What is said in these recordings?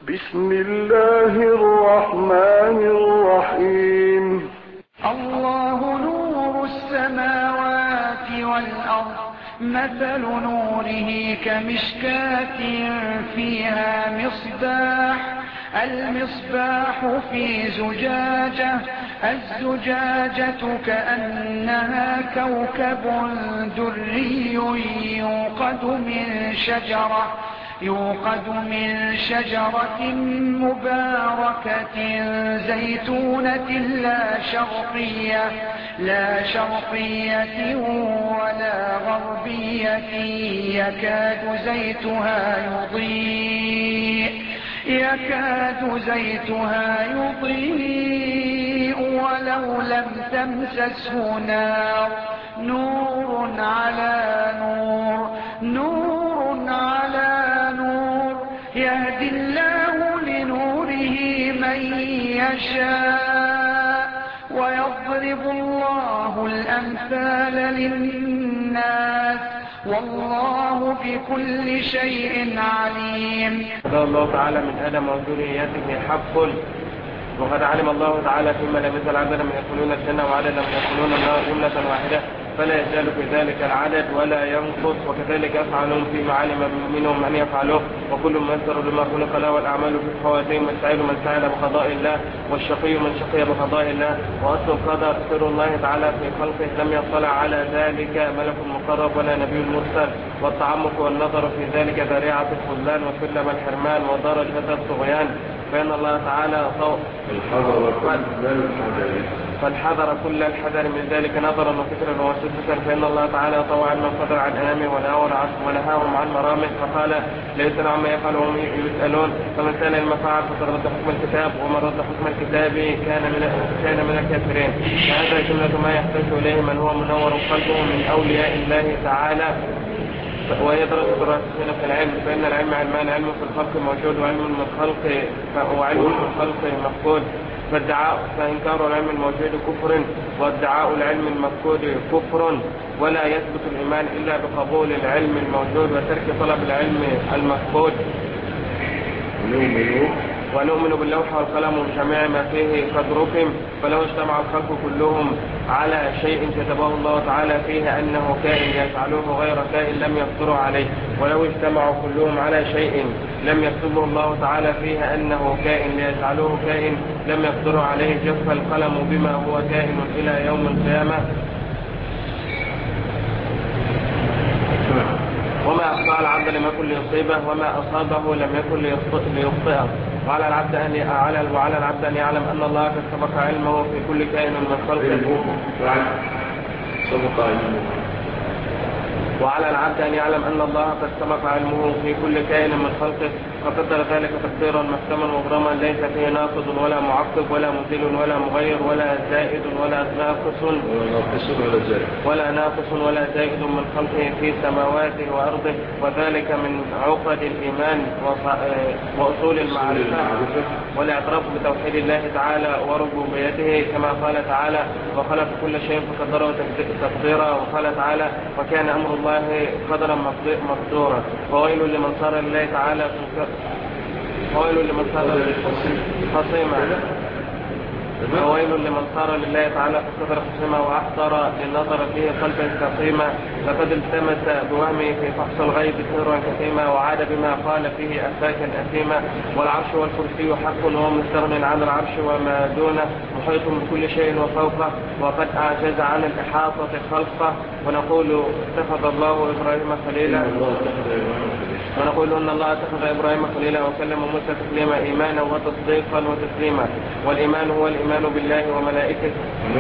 بسم الله الرحمن الرحيم. الله نور السماوات والأرض، مثل نوره كمشكاة فيها مصباح، المصباح في زجاجة، الزجاجة كأنها كوكب دري يوقد من شجرة مباركة زيتونة لا شرقية ولا غربية، يكاد زيتها يضيء ولو لم تمسسه نار، نور على نور، يهدي الله لنوره من يشاء، ويضرب الله الأمثال للناس، والله بكل شيء عليم. قال الله تعالى من آدم وذريته حق، وقد علم الله تعالى فيما لبث العدد من يدخلون الجنة وعدد من يدخلون النار جملة واحدة، فلا يزال في ذلك العدد ولا ينقص، وكذلك يفعلون فيما علم منهم أن يفعلوه، وكل ميسر لما خلق له، والأعمال في الخواتيم، والسعيد من سعد بقضاء الله، والشقي من شقي بقضاء الله. وأصل القدر سر الله تعالى في خلقه، لم يطلع على ذلك ملك مقرب ولا نبي مرسل، والتعمق والنظر في ذلك ذريعة الخذلان وسلم الحرمان ودرجة الطغيان، فإن الله تعالى فالحذر كل الحذر من ذلك نظرا وفكرا وسدسا، فإن الله تعالى طوى علم القدر عن أنامه ونهاهم عن مرامه، فقال ليس عما يفعل وهم يسألون، فمن سأل المفاعل فقد رد حكم الكتاب، ومن رد حكم الكتاب كان من الكافرين. فهذا جملة ما يحتاج إليه من هو منور قلبه من أولياء الله تعالى، وهي درجة الراسخين في العلم، فإن العلم علمان، علم في الخلق موجود وعلم في الخلق مفقود، فإنكار العلم الموجود كفر، وادعاء العلم المفقود كفر، ولا يثبت الإيمان إلا بقبول العلم الموجود وترك طلب العلم المفقود. ونؤمن باللوح والقلم وجميع ما فيه قد ركم، فلو اجتمع الخلق كلهم على شيء كتبه الله تعالى فيه أنه كائن يجعلوه غير كائن لم يقدروا عليه، ولو اجتمعوا كلهم على شيء لم يكتبه الله تعالى فيه أنه كائن ليجعلوه كائن لم يقدروا عليه، جف القلم بما هو كائن إلى يوم القيامة. وما أخطأ العبد لم يكن ليصيبه، وما أصابه لم يكن ليخطئه. وعلى العبد أن يعلم أن الله قد سبق علمه في كل كائن من خلقه، وعلى العبد أن يعلم أن الله قد سبق علمه في كل كائن من خلقه، فقدر ذلك تقديرا محكما مبرما ليس فيه ناقض ولا معقب ولا مزيل ولا مغير ولا زائد ولا ناقص ولا زائد من خلقه في سماواته وأرضه، وذلك من عقد الإيمان وأصول المعرفة والاعتراف بتوحيد الله تعالى وربوبيته، كما قال تعالى وخلق كل شيء فقدره تقديرا، وقال تعالى وكان أمر الله قدرا مقدورا. وويل لمن صار لله تعالى فقدر خصيما وأحضر للنظر فيه قلبا سقيما، لقد التمس بوهمه في فحص الغيب سرا كثيما، وعاد بما قال فيه أفاكا أثيما. والعرش والكرسي حق وهو مستغن عن العرش وما دونه، محيط بكل شيء وفوقه، وقد أعجز عن الإحاطة خلقه. ونقول اتخذ الله إبراهيم خليلا، ونقول أن الله اتخذ إبراهيم خليلا وكلم موسى تكليما، إيمانا وتصديقا وتسليما. والإيمان هو الإيمان بالله وملائكته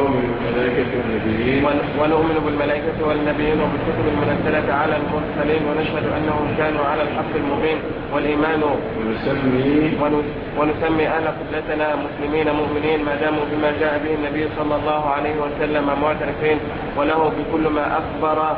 ونؤمن بالملائكة والنبيين وبالكتب المنزلة على المرسلين، ونشهد أنهم كانوا على الحق المبين. والإيمان ونسمي أهل قبلتنا مسلمين مؤمنين ما داموا بما جاء به النبي صلى الله عليه وسلم معترفين، وله بكل ما أخبر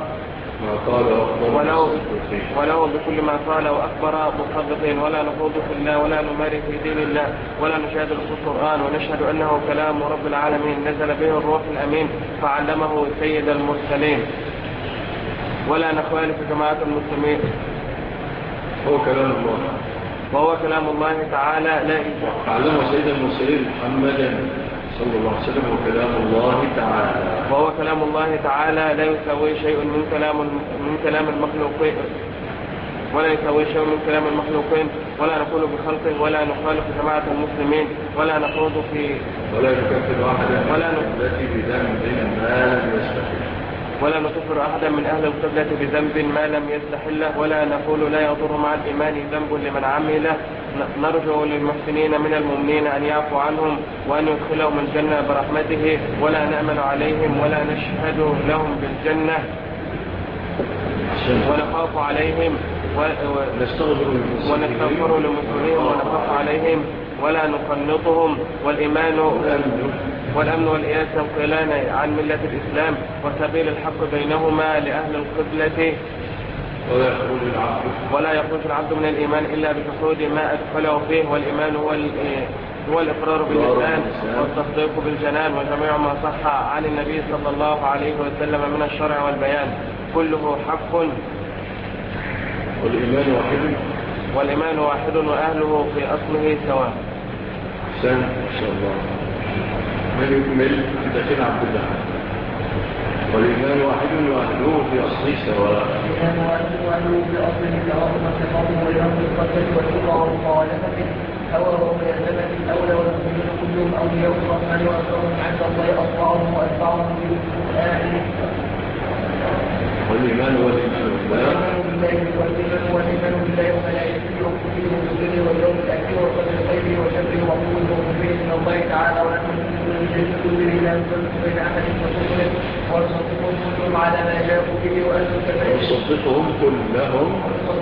وله بكل ما قال وأخبر مصدقين، ولا نخوض في الله ولا نماري في دين الله ولا نشاهد في القرآن، ونشهد أنه كلام رب العالمين نزل به الروح الأمين فعلمه سيد المرسلين، ولا نخالف جماعة المسلمين. هو كلام الله وهو كلام الله تعالى لا إله. علم سيد المرسلين محمدا صلى الله عليه وسلم وكلام الله تعالى. وهو كلام الله تعالى لا يساوي شيء من كلام المخلوقين، ولا يساوي شيء من كلام المخلوقين، ولا نقول بخلقه، ولا نخالف جماعة المسلمين، ولا نخوض في، ولا نكفر أحدا التي بذنب ما لم يستحل، ولا نكفر أحدا من أهل القبلة بذنب ما لم يستحله، ولا نقول لا يضر مع الإيمان ذنب لمن عمله. نرجو للمحسنين من المؤمنين أن يعفو عنهم وأن يدخلهم الجنة برحمته، ولا نأمن عليهم ولا نشهد لهم بالجنة، ونخاف عليهم ونستغفر لمسلمين ونخاف عليهم ولا نقنطهم. والأمن والإياس ينقلان عن ملة الإسلام وسبيل الحق بينهما لأهل القبلة. ولا يخرج العبد من الإيمان إلا بجحود ما أدخله فيه، والإيمان هو الإقرار باللسان والتصديق بالجنان، وجميع ما صح عن النبي صلى الله عليه وسلم من الشرع والبيان كله حق. والإيمان واحد وأهله في أصله سواء. إن شاء الله من يكمل داخل عبد الله. والإيمان واحد وأهله في أصله سواء. الإيمان واحد وأهله في أصله سواء، والتفاضل واليوم القدر والرضا والمخالفة هوى وملازمة الأولى، والمؤمنين كلهم أولياء الرحمن وأكرمهم عند الله أطاعهم وأتبعهم بالآخر. والإيمان والإيمان بالله وملائكته وكتبه ورسله واليوم الآخر وقدر خيره وشره وقوله ومبين من الله تعالى، ونحن من شيء كله لا نفرق بين أحد ورسله، ونصدقهم كلهم على ما جاءوا به، وأنتم كذلك نصدقهم كلهم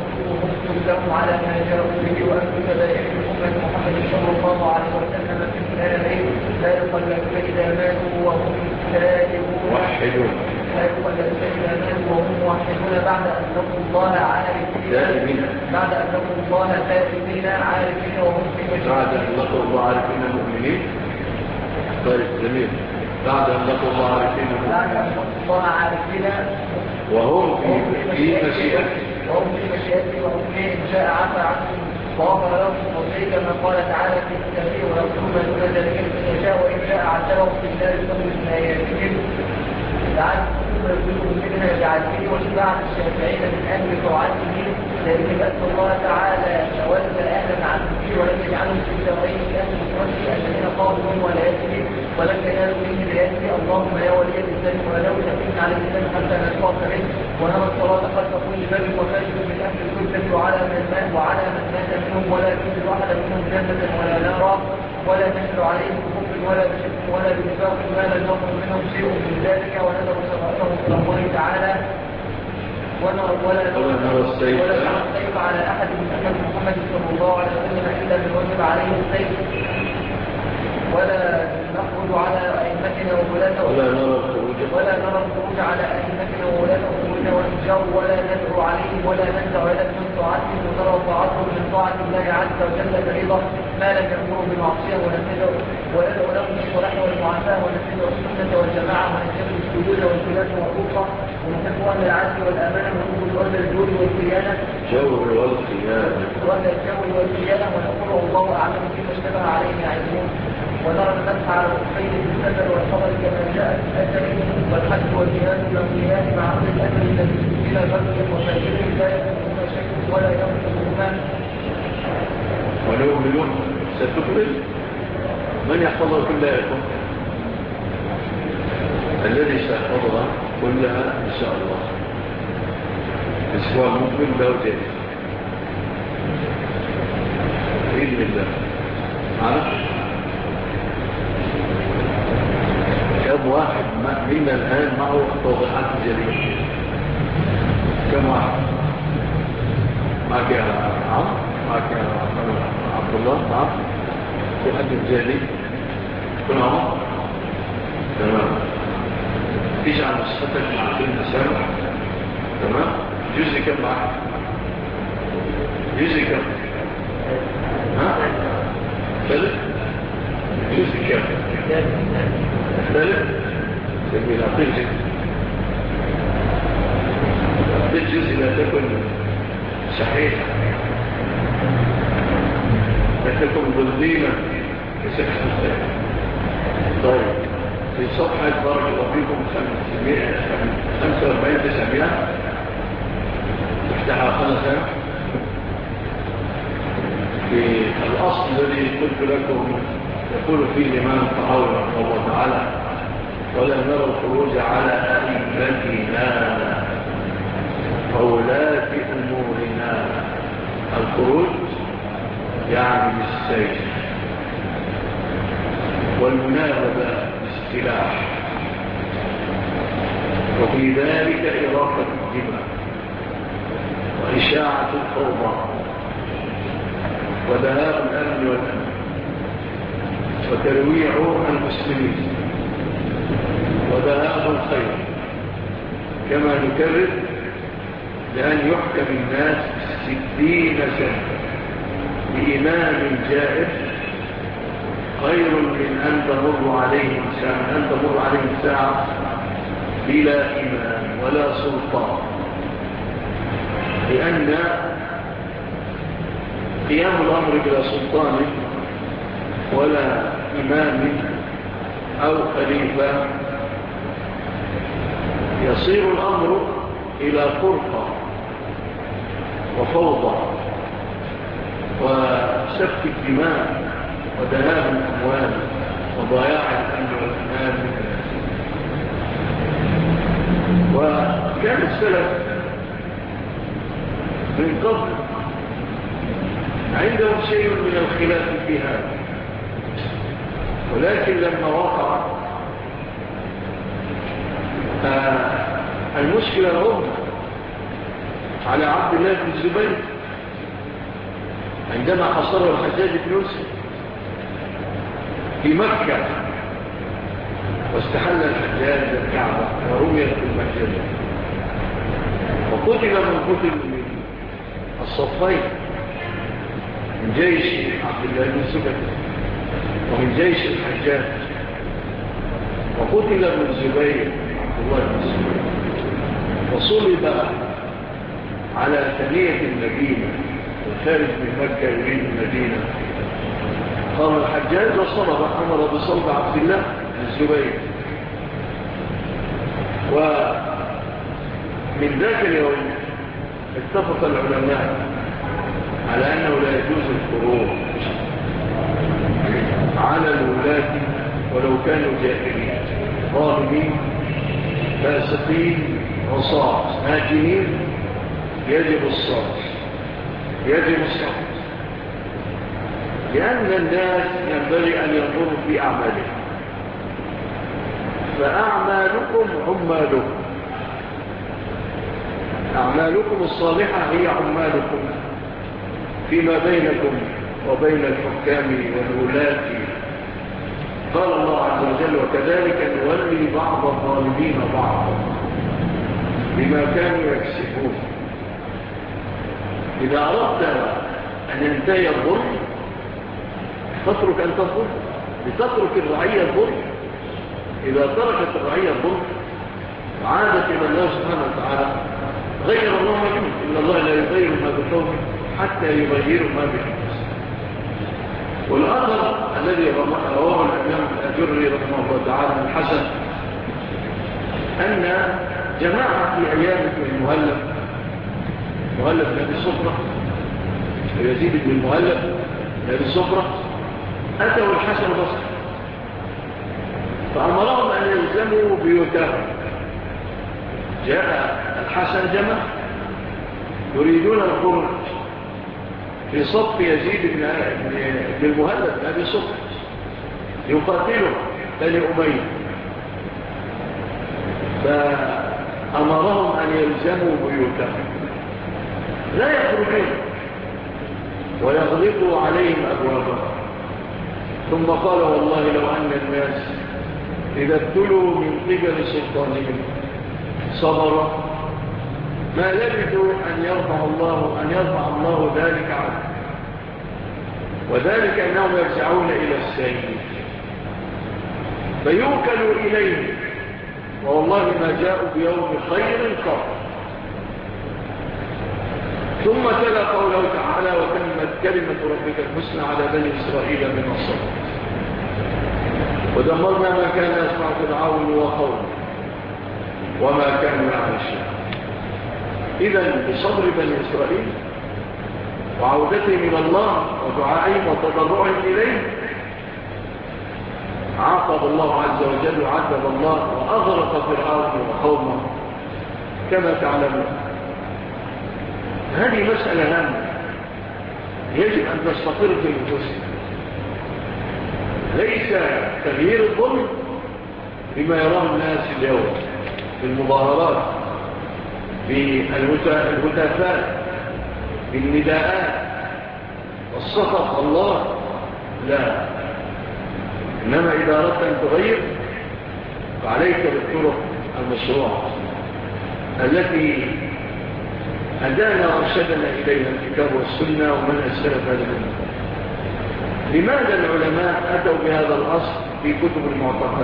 على ما جاءوا به، وأنتم كذلك أمة محمد صلى الله عليه وسلم في الآخرين لا يقلقون إذا ماتوا وهم تائبون موحدون، لا يقلقون إذا ماتوا وهم موحدون بعد أن لقوا الله عارفين، بعد أن لقوا الله تائبين عارفين وهم في مشرك، بعد أن لقوا الله عارفين مؤمنين. طيب جميل. بعد أن لقوا الله عارفين مؤمنين، بعد أن لقوا الله عارفين وهم في مشيئته، وهم في مشيئته، وهم إن شاء عفا عنهم وغفر لهم وزي كما قال تعالى في كتابه ويغفر ما دون ذلك لمن يشاء، وإن شاء عذبهم في النار بفضل من آياتهم لعلكم يرجون منها بعدله. وشفاعة الشافعين من أهل طاعته، لأن بأس الله تعالى تولى أهلا عنه ولم يجعلهم في الدارين في أهل مفرده الذين قالوا هم ولايته ولم ينالوا من هدايته. اللهم يا ولي الإسلام ولو تكن على الإسلام حتى نتوقف منه، ونرى الصلاة خلف كل باب وفاجر من أهل الكتب وعلى من مات منهم، ولا تنزل أحدا منهم جنة ولا نارا، ولا تنزل عليهم بكفر ولا بشرك ولا بنفاق ما لم يكن منهم شيء من ذلك، ونذر سماءهم إلى الله تعالى، ولا نرى السيف على أحد من أمة محمد صلى الله عليه وسلم إلا من وجب عليه السيف، ولا نخرج على أئمتنا وولاة ولا نرى الخروج على أئمتنا وولاة أمورنا والنجار، ولا ندعو عليهم ولا ننزع إلى من طاعتهم، ونرى طاعتهم من طاعة الله عز وجل فريضة ما لم يأمروا بمعصية، وندعو لهم الصلاح والمعافاة، وندعو السنة والجماعة، ونجتنب السجود والخلاف والرقة، ونحب أهل العدل والأمانة، ونقول أهل الجود والخيانة ونقول الله أعلم فيما اشتبه عليه علمون، ونرى المسح على الخير بالسفر والفضل كما جاء في الأثر، والحج والجهاد والقيام مع أهل الأثر الذي إلى غزل وفجر لا يكون شيء ولا يمسكهما. ونؤمن ستخرج من يحفظها كلها يكون الذي سيحفظها كلها إن شاء الله الأسبوع المقبل له جائزة بإذن الله. معنا كم واحد منا الآن معه توضيحات جديدة؟ كم واحد معك يا عمرو؟ معك يا عبد الله؟ معك في حد جديد؟ كل عمر؟ تمام. تجعل نسختك مع كل سنة. تمام. جزء كم معك؟ جزء كم؟ ها؟ ثالث؟ جزء كم؟ ثالث؟ جميل. أعطيك جزء. بالجزء لا تكن صحيح. ليتكم ظلين كسكس الثاني. طيب في صفحة بارك الله فيكم 45-900 افتحها خمسة في الأصل الذي قلت لكم يقول فيه الإمام الطحاوي رحمه الله تعالى: ولا نرى الخروج على أئمتنا وولاة أمورنا. الخروج يعني بالسيف والمنابذة بالسلاح، وفي ذلك إراقة الدماء وإشاعة الفوضى وذهاب الأمن والأمن وترويع المسلمين وذهاب الخير، كما نكرر لأن يحكم الناس 60 سنة بإمام جائر خير من أن تمر عليهم ساعة بلا إمام ولا سلطان، لأن قيام الأمر بلا سلطان ولا إمام أو خليفة يصير الأمر إلى فرقة وفوضى وسفك الدماء وذهاب الأموال وضياع الأمن والأمان. وكان السلف من قبل عندهم شيء من الخلاف في هذا، ولكن لما وقع المشكلة الأخرى على عبد الله بن الزبير عندما حصره الحجاج بن يوسف في مكة واستحل الحجاج الكعبة ورميت بالمجلة وقتل من قتل من الصفين، من جيش عبد الله بن الزبير ومن جيش الحجاج، وقتل ابن الزبير عبد الله بن الزبير وصلب على ثنية المدينة وخارج من مكة يريد المدينة. قام الحجاج وصلب، أمر بصلب عبد الله بن الزبير. ومن ذاك اليوم اتفق العلماء على أنه لا يجوز الخروج على الولاة ولو كانوا جاهلين ظالمين فاسقين عصاة ناجمين. يجب الصبر لأن الناس ينبغي أن ينظروا في أعمالهم، أعمالكم الصالحة هي عمالكم فيما بينكم وبين الحكام والولاة. قال الله عز وجل: وكذلك نولي بعض الظالمين بعضا بما كانوا يكسبون. إذا أردت أن ينتهي الظلم تترك أن تظلم، لتترك الرعية الظلم. إذا تركت الرعية الظلم وعادت إلى الله سبحانه وتعالى غير الله ما بهم، إن الله لا يغير ما بقوم حتى يغيروا ما بأنفسهم. والأثر الذي رواه الإمام الأجري رحمه الله تعالى الحسن أن جماعة في أيام المهلب بن أبي صفرة ويزيد بن المهلب بن أبي صفرة أتوا الحسن البصري فأمرهم أن يلزموا بيوتهم. جاء الحسن جمع يريدون الخروج في صف يزيد بن المهلب بن أبي صفرة يقاتلوا بني أمية، فأمرهم أن يلزموا بيوتهم لا يخرجون ويغلقوا عليهم أبوابهم. ثم قال: والله لو أن الناس إذا ابتلوا من قبل سلطانهم صبروا ما لبثوا أن يرفع الله ذلك عنه، وذلك أنهم يرجعون إلى السيد فيوكلوا إليه، والله ما جاءوا بيوم خير قط. ثم تلا قوله تعالى وتمت كلمة ربك الحسنى على بني إسرائيل بما صبروا ودمرنا ما كان يصنع فرعون وقومه وما كانوا يعيشون. إذن بصبر بني إسرائيل وعودتهم إلى الله ودعائهم وتضرعهم إليه عاقب الله عز وجل وعذب الله وأغرق فرعون وقومه كما تعلمون. هذه مسألة هامة يجب أن نستقر في نفوسنا. ليس تغيير الظلم بما يراه الناس اليوم في المظاهرات بالهتافات بالنداءات والصفق الله، لا، إنما إذا أردت أن تغير فعليك بالطرق المشروعة التي هدانا وارشدنا إليها الكتاب والسنة ومن السلف هذا منه. لماذا العلماء أتوا بهذا الأصل في كتب المعتقد؟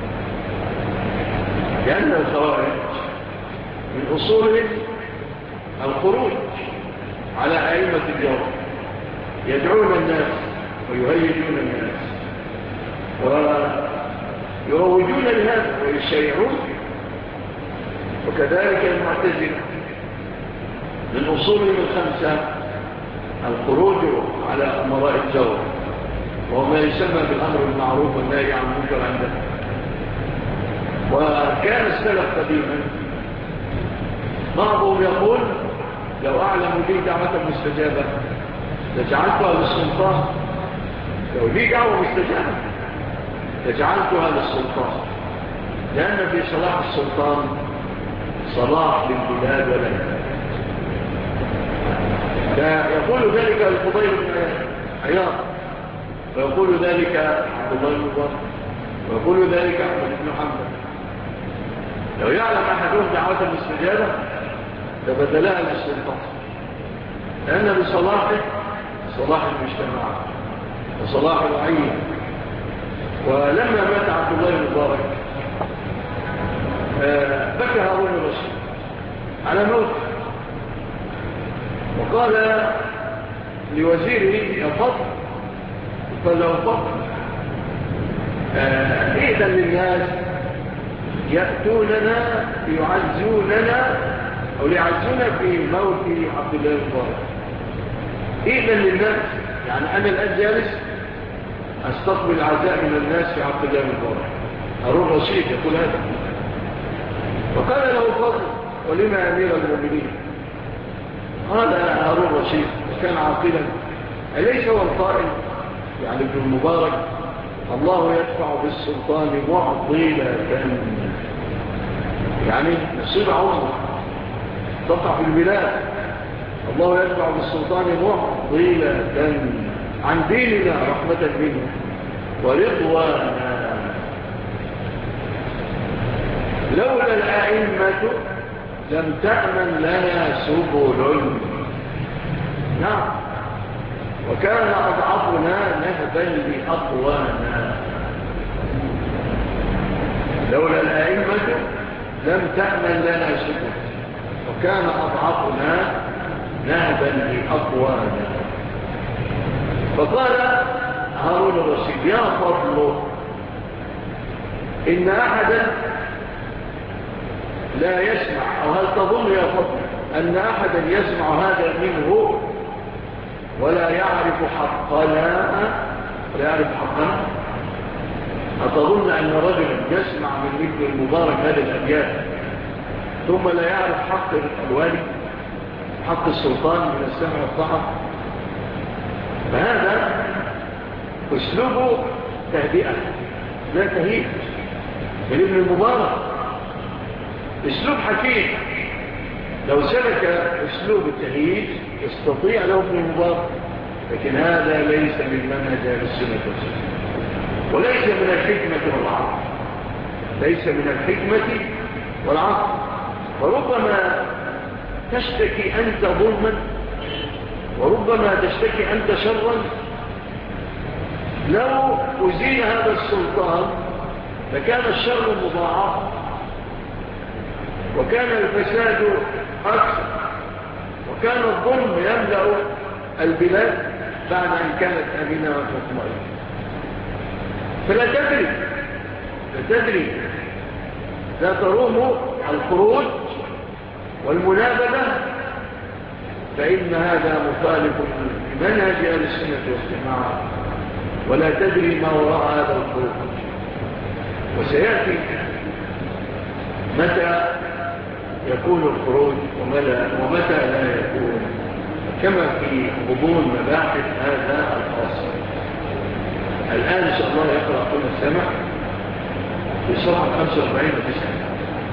لأن الخوارج من أصولهم الخروج على أئمة الجور، يدعون الناس ويهيجون الناس ويروجون لهذا ويشيعون. وكذلك المعتزلة من أصولهم الخمسة الخروج على أمراء الجور، وهو ما يسمى بالأمر المعروف والنهي عن المنكر عندهم. وكان السلف قديما بعضهم يقول لو أعلم لي دعوة مستجابة لجعلتها للسلطان، لو لي دعوة مستجابة لجعلتها للسلطان، لأن في صلاح السلطان صلاح للبلاد ولنا. يقول ذلك الفضيل بن عياض، ويقول ذلك عبد الله بن بكر، ويقول ذلك أحمد بن حنبل. لو يعلم أحدهم دعوة الاستجابة لبذلها للسلطان، لأن بصلاحه صلاح المجتمع وصلاح الرعية. ولما مات عبد الله بن مبارك بكى هارون الرشيد على موته، وقال لوزيره يا فضل، قال له فضل إذن للناس يأتوننا يعزوننا أو يعزون في موت عبد الله المبارك. إذن للناس يعني أنا الآن جالس أستقبل عزاء من الناس في عبد الله المبارك. هارون الرشيد يقول هذا. وقال له فضل ولما أمير المؤمنين؟ قال هارون الرشيد وكان عاقلا أليس هو القائل يعني ابن المبارك الله يدفع بالسلطان معضلة، يعني نصيب عمره تقع في البلاد، الله يدفع بالسلطان معضلة عن ديننا رحمة منه ورضوانا. لولا الأئمة لم تأمن لنا سبل، نعم، وكان أضعفنا نهبا لأقوانا. لولا الأئمة لم تأمن لنا سبل وكان أضعفنا نهبا لأقوانا. فقال هارون الرشيد يا فضل إن أحدا لا يسمع، أو هل تظن يا فضل أن أحدا يسمع هذا منه ولا يعرف حقنا؟ أتظن أن رجلا يسمع من ابن المبارك هذه الأبيات ثم لا يعرف حق الوالي، حق السلطان من السمع والطاعة؟ فهذا أسلوب تهدئة لا تهيئ من ابن المبارك، أسلوب حكيم. لو سلك أسلوب التهيئ يستطيع له ابن المبارك، لكن هذا ليس من منهج أهل السنة والجماعة، وليس من الحكمة والعقل، ليس من الحكمة والعقل. وربما تشتكي أنت ظلما، وربما تشتكي أنت شرا. لو أزيل هذا السلطان لكان الشر مضاعف، وكان الفساد أكثر، وكان الظلم يملأ البلاد بعد أن كانت أمينة مطمئنة. فلا تدري لا تروم الخروج والمنابذة، فإن هذا مخالف لمنهج أهل السنة والجماعة، ولا تدري ما وراء هذا الخروج. وسيأتي متى يكون الخروج ومتى لا يكون، كما في غضون مباحث هذا الفصل. الآن إن شاء الله يقرأ كل السمع في صفحة 45 وتسعة.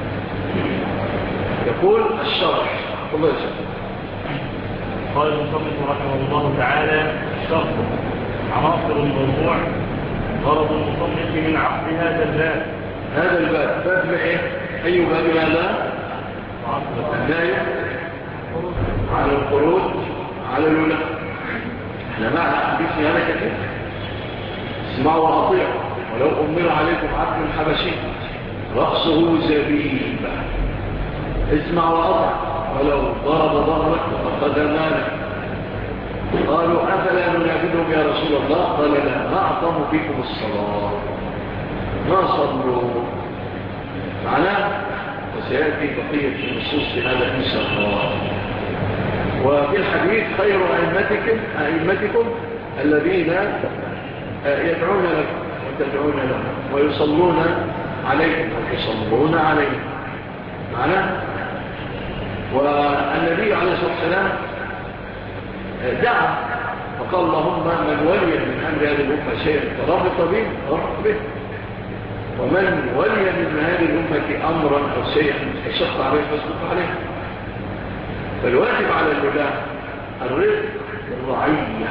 يقول الشرح. الله يسلمك. قال المصنف رحمه الله تعالى: الشرح عناصر الموضوع. غرض المصنف من عقد هذا الباب. هذا الباب باب ايه؟ اي باب هذا؟ النهي على الخروج على الولاء. احنا معنى حديث هذا كثير. اسمعوا واطيعوا ولو امر عليكم عبد حبشي رأسه زبيب. اسمع واطع ولو ضرب ظهرك وأخذ مالك. قالوا أفلا ننابذهم يا رسول الله؟ قال لا، ما أعطاه فيكم الصلاة ما صلوا. معناه وسيأتي بقية النصوص في هذا إن شاء الله. وفي الحديث: خير أئمتكم الذين يدعون لكم وتدعون لهم ويصلون عليكم ويصلون عليكم. معناه والنبي عليه الصلاة والسلام دعا فقال: اللهم من ولي من أمر هذه الأمة شيئا فرابط به فرابط به، ومن ولي من هذه الأمة أمرا أو شيئا فشق عليه فاشق عليه. فالواجب على الولاة الرفق بالرعية،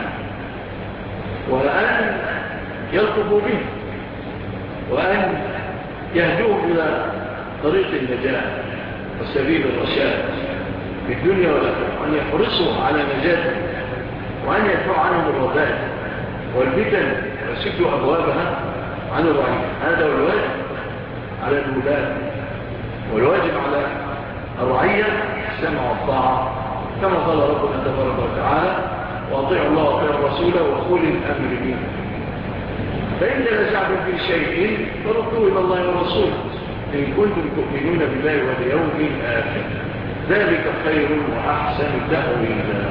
وأن يلطفوا به، وأن يهدوهم إلى طريق النجاة وسبيل الرشاد في الدنيا والآخرة، وأن يحرصوا على نجاتهم، وأن يدفعوا عنهم الرذائل والفتن ويسدوا أبوابها عن الرعية. هذا هو الواجب على الولاة، والواجب على الرعية السمع والطاعة، كما قال ربنا تبارك وتعالى: وأطيعوا الله وأطيعوا الرسول وأولي الأمر منكم، فإن تنازعتم في شيء فردوه إلى الله والرسول إن كنتم تؤمنون بالله واليوم الآخر، ذلك خير وأحسن تأويلا.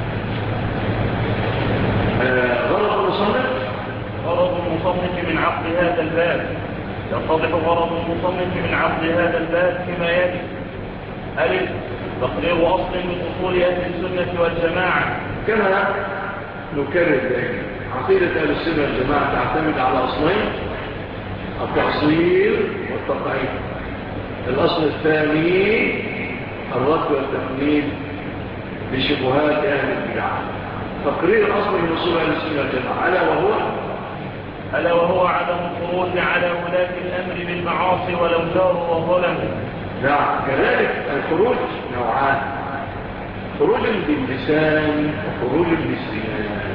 غرض المصنف من عقد هذا الباب. يتضح غرض المصنف من عقد هذا الباب فيما يلي: ألف، تقرير أصل من أصول أهل السنة والجماعة. كما نكرر ذلك، عقيدة أهل السنة والجماعة تعتمد على أصلين: التأصيل والتقعيد. الأصل الثاني الرد والتقليد لشبهات أهل البدع. تقرير أصل من أصول أهل السنة والجماعة ألا وهو عدم الخروج على ولاة الأمر بالمعاصي ولو جاروا وظلموا. نعم، كذلك الخروج نوعان: خروج باللسان وخروج بالسنان.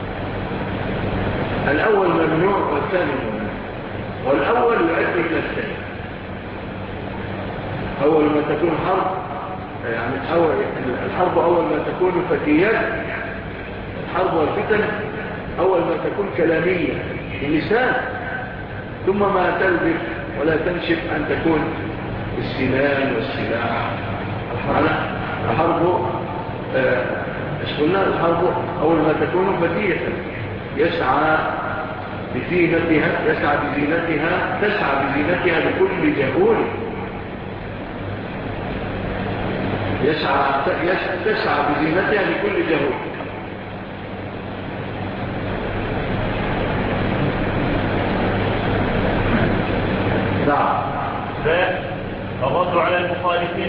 الأول ممنوع والثاني ممنوع، والأول يؤدي إلى الثاني. أول ما تكون حرب، يعني الحرب أول ما تكون فتيات، الحرب والفتن أول ما تكون كلامية باللسان، ثم ما تلبث ولا تنشف أن تكون السنان والسلاح. الحرب الحرب أول ما تكون فتية يسعى بزينتها لكل جهول، تسعى بزينتها لكل جهول. الرد على المخالفين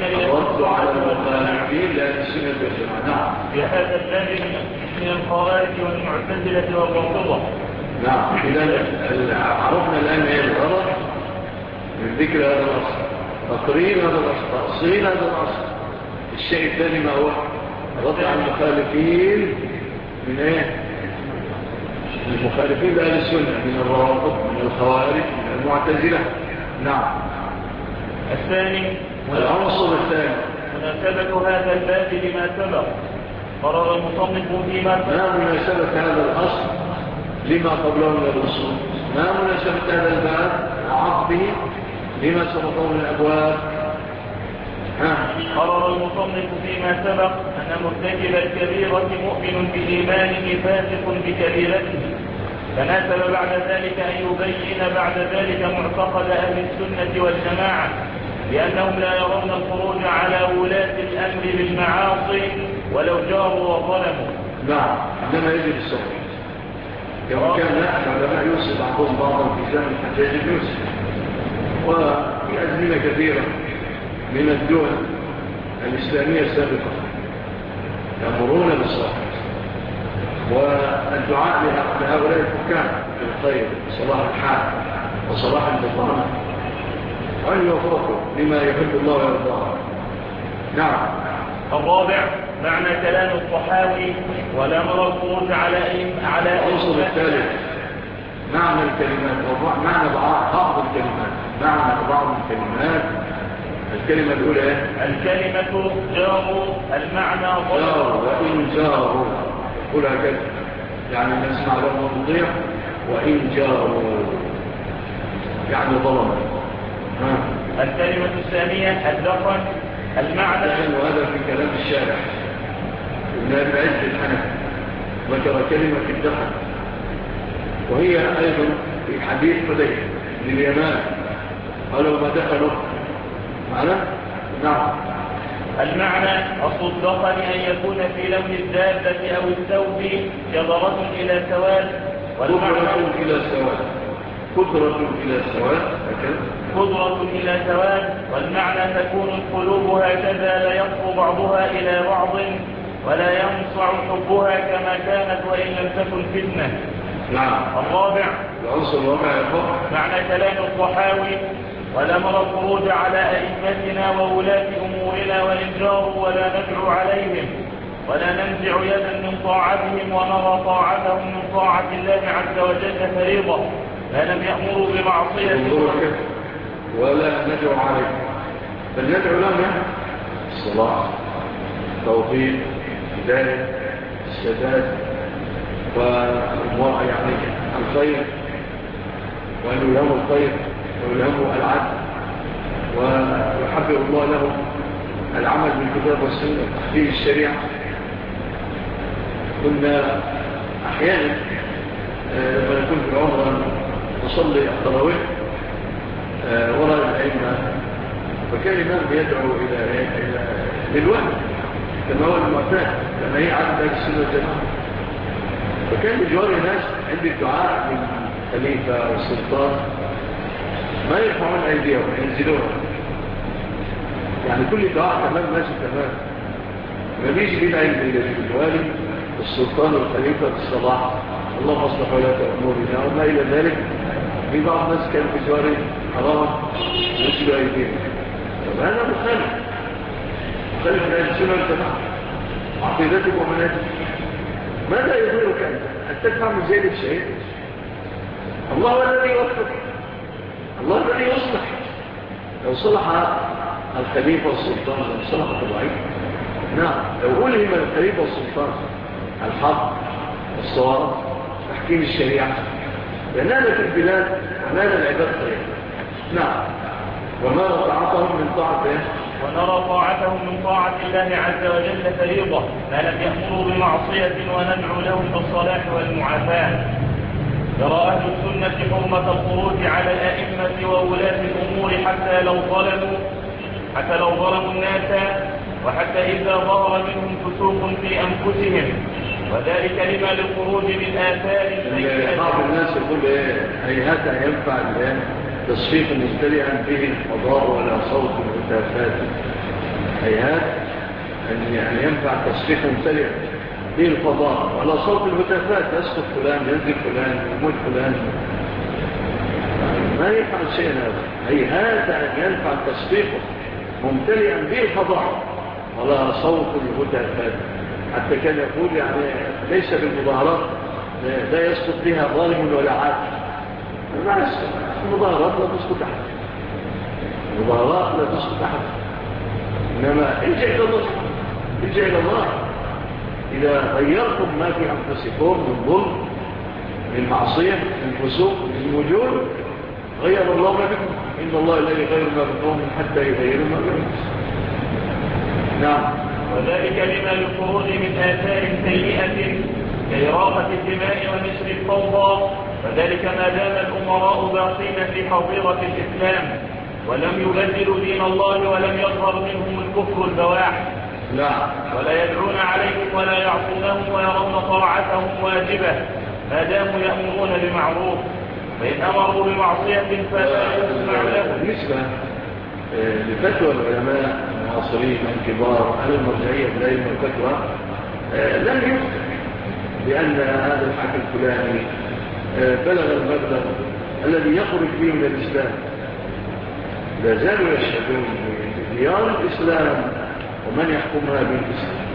للسنة والجماعة. في هذا الباب من الخوارج والمعتزلة والرافضة. نعم، إذا عرفنا الآن ايه الغرض من ذكر هذا الأصل: تقرير هذا الأصل، تأصيل هذا الأصل. الشيء الثاني ما هو؟ الرد على المخالفين من ايه؟ المخالفين لأهل السنة، من الروافض، من الخوارج، من المعتزلة. نعم. الثاني العنصر الثاني مناسبة هذا الباب لما سبق. قرر المصنف فيما سبق. ما مناسبة هذا الأصل لما قبله من الأصول؟ ما مناسبة هذا الباب وعقبه لما سبقه من الأبواب؟ قرر المصنف فيما سبق أن مرتكب الكبيرة مؤمن بإيمانه فاسق بكبيرته، فناسب بعد ذلك أن يبين بعد ذلك معتقد أهل السنة والجماعة لأنهم لا يرون الخروج على ولاة الأمر بالمعاصي ولو جاروا وظلموا. نعم، عندما يجب الصحيح كما كان العلماء يوصف بعضهم بعضا في زمن الحجاج بن يوسف، وفي أزمنة كثيرة من الدول الإسلامية السابقة يأمرون بالصلاح والدعاء لهؤلاء الحكام بالخير وصلاح الحال وصلاح البطانة وأن يوفقوا لما يحب الله ويرضاه. نعم. الرابع معنى كلام الطحاوي ولا نرى الخروج على العنصر الثالث معنى الكلمات معنى بعض الكلمات. معنى بعض الكلمات. الكلمة الأولى الكلمة جار، المعنى جار وإن جاروا. قولها كده يعني نسمع لهم مضيع وإن جاروا يعني ظلم. الكلمة الثانية الدخن، المعنى وهذا في كلام الشارع ابن أبي عز الحنفي ذكر كلمة الدخن، وهي أيضا في حديث حذيفة بن اليمان قالوا ما دخلوا معنا. نعم. المعنى أصل الدخن أن يكون في لون الدابة أو الثوب جبرة إلى سواد، قدرة إلى سواد. قدرة إلى سواد. قدرة إلى سواد. والمعنى تكون القلوب هكذا لا يصل بعضها إلى بعض ولا ينصع حبها كما كانت وإن لم تكن فتنة. نعم. الرابع العنصر الرابع يقول معنى كلام الطحاوي ولا نرى الخروج على أئمتنا وولاة أمورنا وإن جاروا ولا ندعو عليهم ولا ننزع يدا من طاعتهم ونرى طاعتهم من طاعة الله عز وجل فريضة ما لم يأمروا بمعصية ولا ندعو عليهم بل ندعو لهم الصلاة التوفيق الهداية السداد يعني الخير وأن يلهموا الخير ويلهموا العدل ويحبب الله لهم العمل بالكتاب والسنة وتحقيق الشريعة. كنا أحيانا لما نكون في العمر نصلي التراويح وراء الأئمة، فكان الإمام يدعو إلى للوحد كما هو المعتاد كما هي عادة أهل السنة والجماعة. فكان بجوار الناس عند الدعاء للخليفة والسلطان ما يرفعون أيديهم ينزلون، يعني كل دعاء تمام ماشي تمام. ما بيجي بين عند الوالي والسلطان والخليفة بالصلاح اللهم اصلح ولاة أمورنا وما إلى ذلك. في بعض الناس كانوا في جوار حرام ينزلوا أيديهم، هذا مخالف من أهل السنة والجماعة عقيدتك ومنهجك. ماذا يضيرك أن تدفع من ذلك شيء؟ الله هو الذي يوفق، الله الذي يصلح. لو صلح الخليفة والسلطان لو صلح الرعية، نعم، لو ألهم الخليفة والسلطان الحق والصواب تحكيم الشريعة لنال في البلاد ونال العباد خير. نعم. ونرى طاعتهم من طاعة الله عز وجل فريضة ما لم يأمروا بمعصية وندعو لهم بالصلاح والمعافاة. يرى أهل السنة حرمة الخروج على الأئمة وولاة الأمور حتى لو ظلموا الناس وحتى إذا ظهر منهم فسوق في أنفسهم، وذلك لما للخروج من آثار السيئة. بعض الناس يقول هيهات ينفع تصفيق مبتدئا به القضاء ولا صوت المتافات. هيهات أن ينفع تصفيق مبتدئا به القضاء ولا صوت المتافات، يسقط فلان ينزل فلان يموت فلان، ما يفعل شيء هذا. هيهات أن ينفع تصفيق ممتلئا به القضاء ولا صوت المتافات. حتى كان يقول يعني ليس بالمظاهرات لا يسقط بها ظالم ولا عادل، ما يسقط المظاهرات، لا تسقط أحد. المظاهرات لا تسقط أحد. إنما ارجع إلى الله، ارجع إلى الله. إذا غيرتم ما في أنفسكم من ظلم، من معصية، من فسوق، من وجود، غير الله ما بكم. إن الله لا يغير ما بقوم حتى يغيروا ما بأنفسهم. نعم. وذلك لما للخروج من آثار سيئة كإراقة الدماء ونشر الفوضى، وذلك ما دام الأمراء باقين في حظيرة الإسلام ولم يبدلوا دين الله ولم يظهر منهم الكفر البواح، لا، ولا يدعون عليهم ولا يعصونهم ويرون طاعتهم واجبة ما داموا يأمرون بمعروف، فإن أمروا بمعصية فلا يسمع لهم. بالنسبة لفتوى العلماء المعاصرين الكبار على المرجعية في العلم والفتوى، لم يفتح بأن هذا الحاكم الفلاني بلغ المبلغ الذي يخرج به من الإسلام. لا زالوا يشهدون بديار الإسلام ومن يحكمها بالإسلام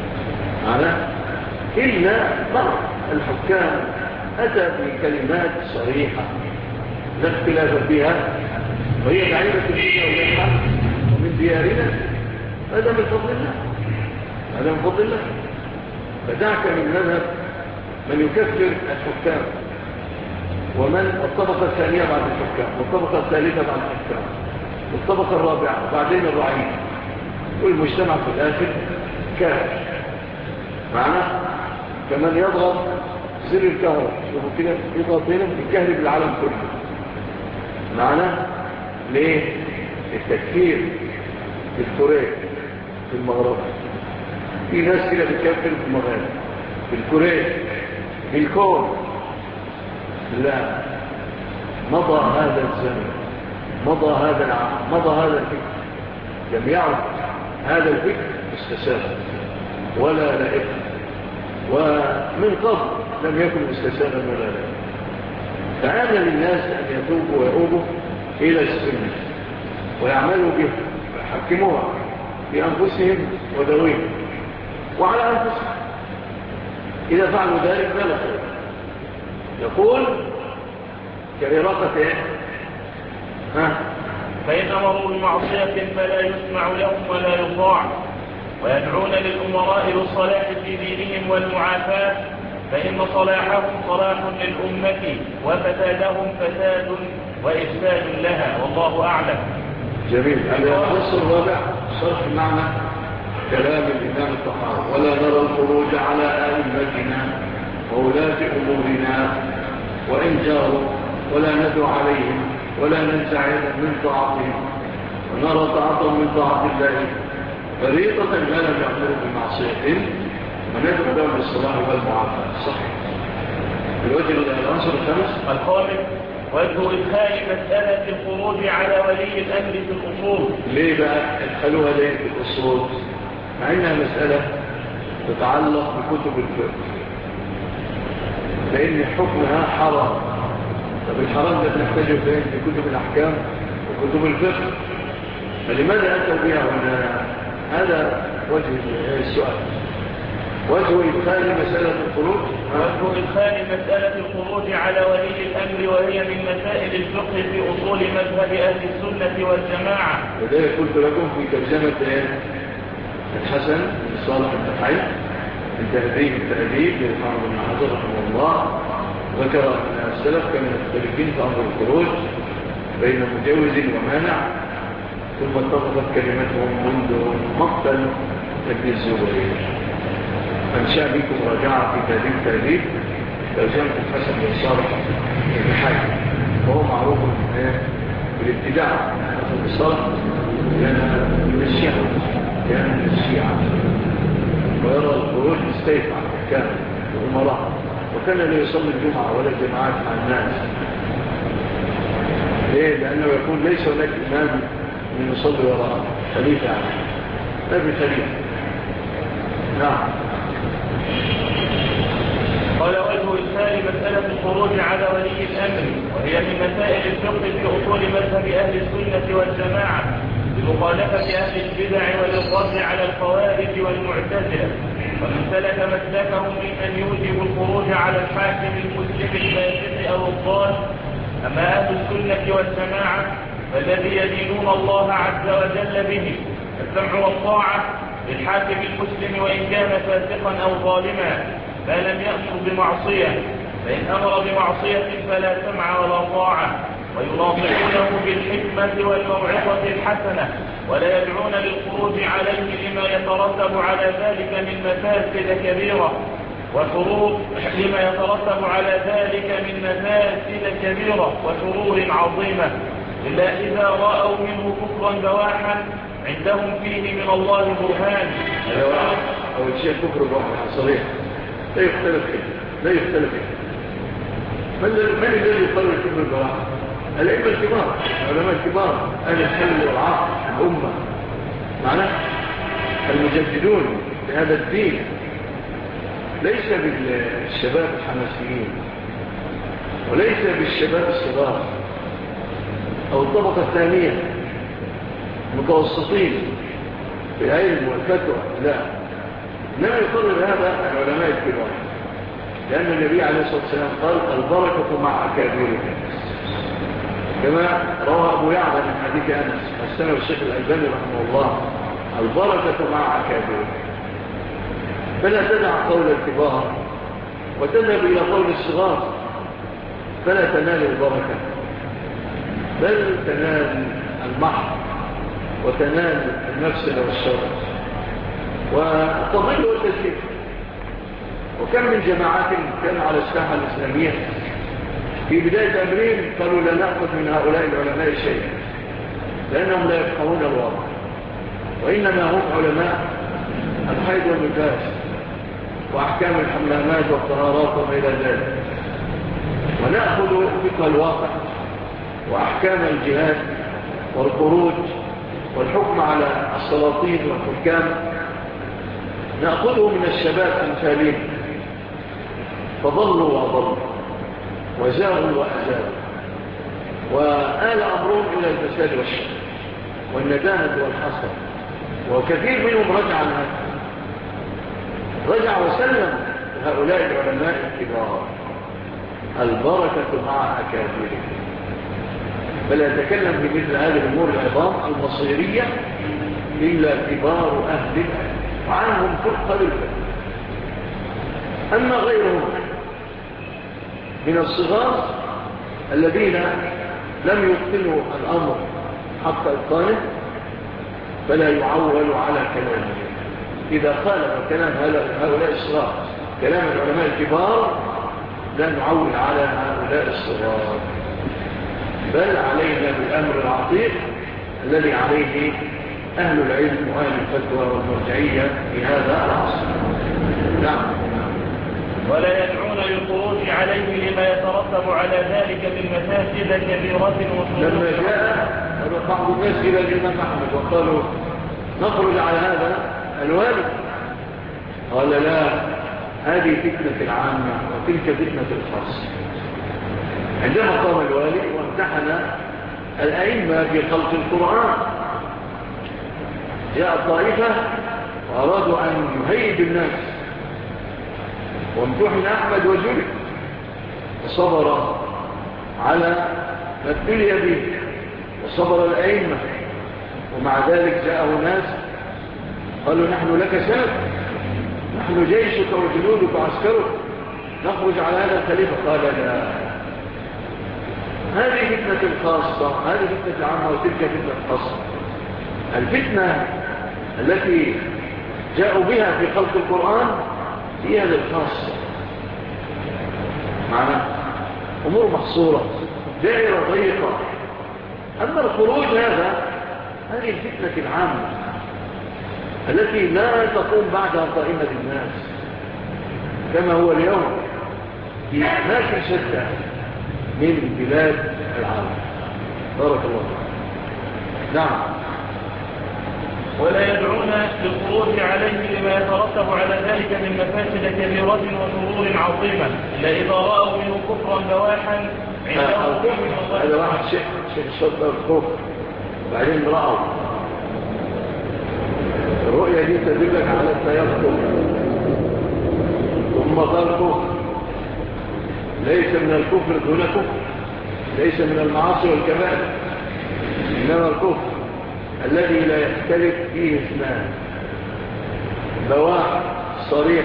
إلا بعض الحكام أتى بكلمات صريحة لا اختلاف فيها، وهي لعيبة الدنيا والجنة ومن ديارنا. هذا من فضل الله، هذا من فضل الله. فدعك من مذهب من يكفر الحكام ومن الطبقة الثانية بعد الحكام والطبقة الثالثة بعد الحكام والطبقة الرابعة وبعدين الرعية، والمجتمع في الآخر كافر. معنى كمان يضغط زر الكهرباء، شوفوا كده يضغط هنا يكهرب العالم كله. معنى ليه؟ التكفير في الكورية في المغرب، في ناس كده بتكفر في المغرب، في الكورية، في الكون. لا، مضى هذا الزمن، مضى هذا العام، مضى هذا الفكر. لم يعد هذا الفكر استساغ ولا لائق، ومن قبل لم يكن استساغا ولا لائق. فعاد للناس أن يتوبوا ويعودوا إلى السنة ويعملوا به ويحكموها بأنفسهم وذويهم وعلى أنفسهم. إذا فعلوا ذلك فلا خير. يقول كإراقة فإن أمروا بمعصية فلا يسمع لهم ولا يطاع، ويدعون للأمراء بالصلاح في دينهم والمعافاة، فإن صلاحهم صلاح للأمة وفسادهم فساد وإفساد لها، والله أعلم. جميل. هذا النص الرابع صرف معنى كلام الإمام الطحاوي: ولا نرى الخروج على أئمتنا وولاة أمورنا وإن جاروا، ولا ندعو عليهم ولا ننزع من طاعتهم، ونرى طاعتهم من طاعة الله فريضة ما لم يأمروا بمعصية، وندعو لهم بالصلاح والمعافاة. صحيح. الوجه العنصر الخامس وجه إدخال مسألة الخروج على ولي الأمر في الأصول. ليه بقى ادخلوها ليه في الأصول؟ مع إنها مسألة تتعلق بكتب الفقه، لأن حكمها حرام. طب الحرام ده بنحتاجه فين؟ في كتب الأحكام وكتب الفقه، فلماذا أتوا بها هنا؟ هذا وجه السؤال. وجه إدخال مسألة الخروج على ولي الأمر، وهي من مسائل الفقه في أصول مذهب أهل السنة والجماعة. وذلك قلت لكم في ترجمة الحسن بن صالح النحي التهذيب للحافظ بن حجر رحمه الله، ذكر أن السلف كانوا مختلفين في أمر الخروج بين مجوز ومانع، ثم اتفقت كلمتهم منذ مقتل ابن الزبير. أنشأ بكم رجاعة في تهذيب ترجمة الحسن بن صالح النحي، وهو معروف بالابتداع. الحسن بن صالح كان من الشيعة ويرى الخروج بالسيف على الحكام والأمراء، وكان لا يصلي الجمعة ولا الجماعات مع الناس. ليه؟ لأنه يقول ليس هناك إمام من يصلي وراء خليفة عنه، لا بخليفة. نعم. قال: وجه إدخال مسألة الخروج على ولي الأمر، وهي من مسائل الفقه في أصول مذهب أهل السنة والجماعة، بمخالفة أهل البدع والإضراب على الخوارج والمعتزلة، ومن سلك مسلكهم ممن يوجب الخروج على الحاكم المسلم الفاسق أو الضال. أما أهل السنة والجماعة فالذي يدينون الله عز وجل به السمع والطاعة للحاكم المسلم وإن كان فاسقا أو ظالما ما لم يأمر بمعصية، فإن أمر بمعصية فلا سمع ولا طاعة، ويناصحونه بالحكمة والموعظة الحسنة، ولا يدعون للخروج عليه لما يترتب على ذلك من مفاسد كبيرة وشرور عظيمة، إلا إذا رأوا منه كفرا بواحا عندهم فيه من الله برهان. أول شيء كفر بواحا صريح لا يختلف فيه. من الذي يقرر كفر بواحا؟ الأئمة الكبار، العلماء الكبار، أهل الحل والعقل الأمة، معناه المجددون لهذا الدين، ليس بالشباب الحماسيين وليس بالشباب الصغار أو الطبقة الثانية المتوسطين في العلم والفتوى، لا، إنما يقرر هذا العلماء الكبار، لأن النبي عليه الصلاة والسلام قال البركة مع أكابرهم، كما روى أبو يعلى من حديث أنس حسنه الشيخ الألباني رحمه الله، البركة مع أكابرهم. فلا تدع قول الكبار وتذهب إلى قول الصغار، فلا تنال البركة، بل تنال المحر وتنال المفسدة والشر وتضل وتزيد. وكم من جماعات كانوا على الساحة الإسلامية في بداية أمرهم قالوا لا نأخذ من هؤلاء العلماء شيئا لأنهم لا يفقهون الواقع، وإنما هم علماء الحيض والنفاس وأحكام الحمامات والطهارات وما إلى ذلك، ونأخذ فقه الواقع وأحكام الجهاد والخروج والحكم على السلاطين والحكام نأخذه من الشباب أمثالهم، فضلوا وأضلوا وزاغوا وأزاغوا وآل أمرهم إلى الفساد والشر والندامة والحسرة، وكثير منهم رجع عن هذا، رجع وسلم هؤلاء العلماء الكبار، البركة مع أكابرهم. فلا يتكلم بمثل هذه الأمور العظام المصيرية إلا كبار أهل العلم، وعنهم تؤخذ الفتوى. أما غيرهم من الصغار الذين لم يتقنوا الأمر حق إتقانه فلا يعول على كلامه. إذا خالف كلام هؤلاء الصغار كلام العلماء الكبار لا نعول على هؤلاء الصغار، بل علينا بالأمر العطيق الذي عليه أهل العلم وأهل الفتوى والمرجعية في هذا العصر. نعم. ولا يدعون للخروج عليه لما يترتب على ذلك من مفاسد كبيرة وشرور. لما جاء بعض الناس إلى الإمام أحمد وقالوا نخرج على هذا الوالد، قال لا، هذه فتنة العامة وتلك فتنة الخاص. عندما قام الوالي وامتحن الأئمة في خلق القرآن، جاء طائفة وأرادوا أن يهيب الناس، وامتحن أحمد وجلد وصبر على ما ابتلي به وصبر الأئمة، ومع ذلك جاءه ناس قالوا نحن لك سند، نحن جيشك وجنودك وعسكرك، نخرج على هذا الخليفة. قال لا، هذه فتنة الخاصة، هذه فتنة العامة وتلك فتنة الخاصة. الفتنة التي جاءوا بها في خلق القرآن هي هذا الخاصة، معنى أمور محصورة دائرة ضيقة. أما الخروج هذه الفتنة العامة التي لا تقوم بعدها قائمة الناس كما هو اليوم في أماكن شتى من بلاد العالم. بارك الله. نعم. ولا يدعون للخروج عليه لما يترتب على ذلك من مفاسد كبيرة وشرور عظيمة، إلا إذا رأوا منه كفرا بواحا عندهم. هذا واحد شيخ الشرطة الكفر، بعدين رأوا الرؤية دي تدلك على التيقظ، ثم قال كفر، ليس من الكفر دون كفر، ليس من المعاصي والكبائر، إنما الكفر. الذي لا يختلف فيه اثنان، بواح صريح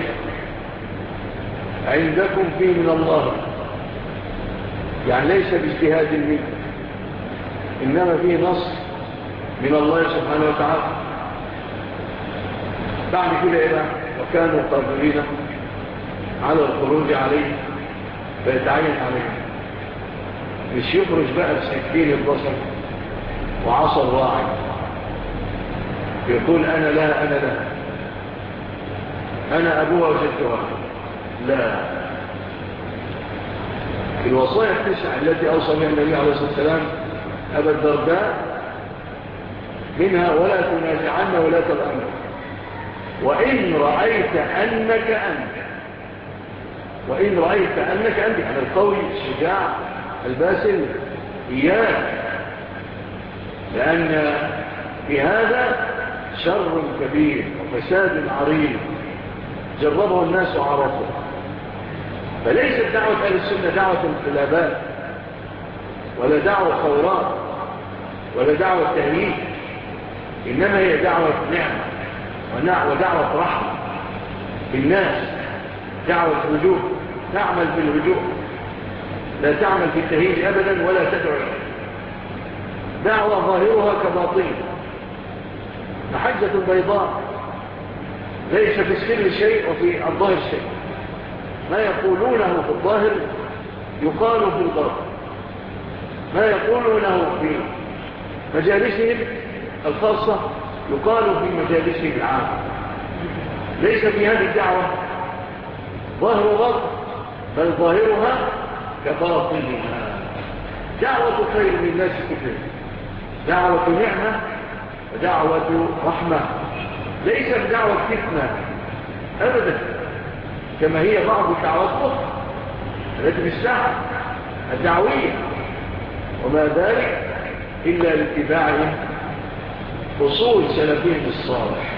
عندكم فيه من الله، يعني ليس باجتهاد منه، إنما فيه نص من الله سبحانه وتعالى. بعد كده إيه بقى؟ وكانوا قادرين على الخروج عليه فيتعين عليه، مش يخرج بقى بسكين البصر وعصا الراعي يقول أنا لا أنا لا أنا أبوها وجدتها، لا. الوصايا التسع التي أوصى بها النبي عليه الصلاة والسلام أبا الدرداء منها ولا تنازعن ولا تلأمن، وإن رأيت أنك أنت، وإن رأيت أنك أنت، يعني القوي الشجاع الباسل إياك، لأن في هذا شر كبير وفساد عريض جربه الناس وعرفوا. فليست دعوة أهل السنة دعوة انقلابات ولا دعوة ثورات ولا دعوة تهيئ، إنما هي دعوة نعمة ودعوة رحمة بالناس، دعوة هدوء، تعمل بالهدوء، لا تعمل في التهيئ أبدا ولا تدعو، دعوة ظاهرها كباطين، محجة بيضاء ليس في السر شيء وفي الظاهر شيء، ما يقولونه في الظاهر يقال في الباطن، ما يقولونه في مجالسهم الخاصة يقال في مجالسهم العامة. ليس في هذه الدعوة ظاهر غلط، بل ظاهرها كباطنها، دعوة خير للناس كلهم، دعوة نعمة ودعوة رحمة، ليس بدعوة فتنة أبدا كما هي بعض الدعوات الأخرى التي بالساحة الدعوية، وما ذلك إلا لاتباع أصول سلفهم الصالح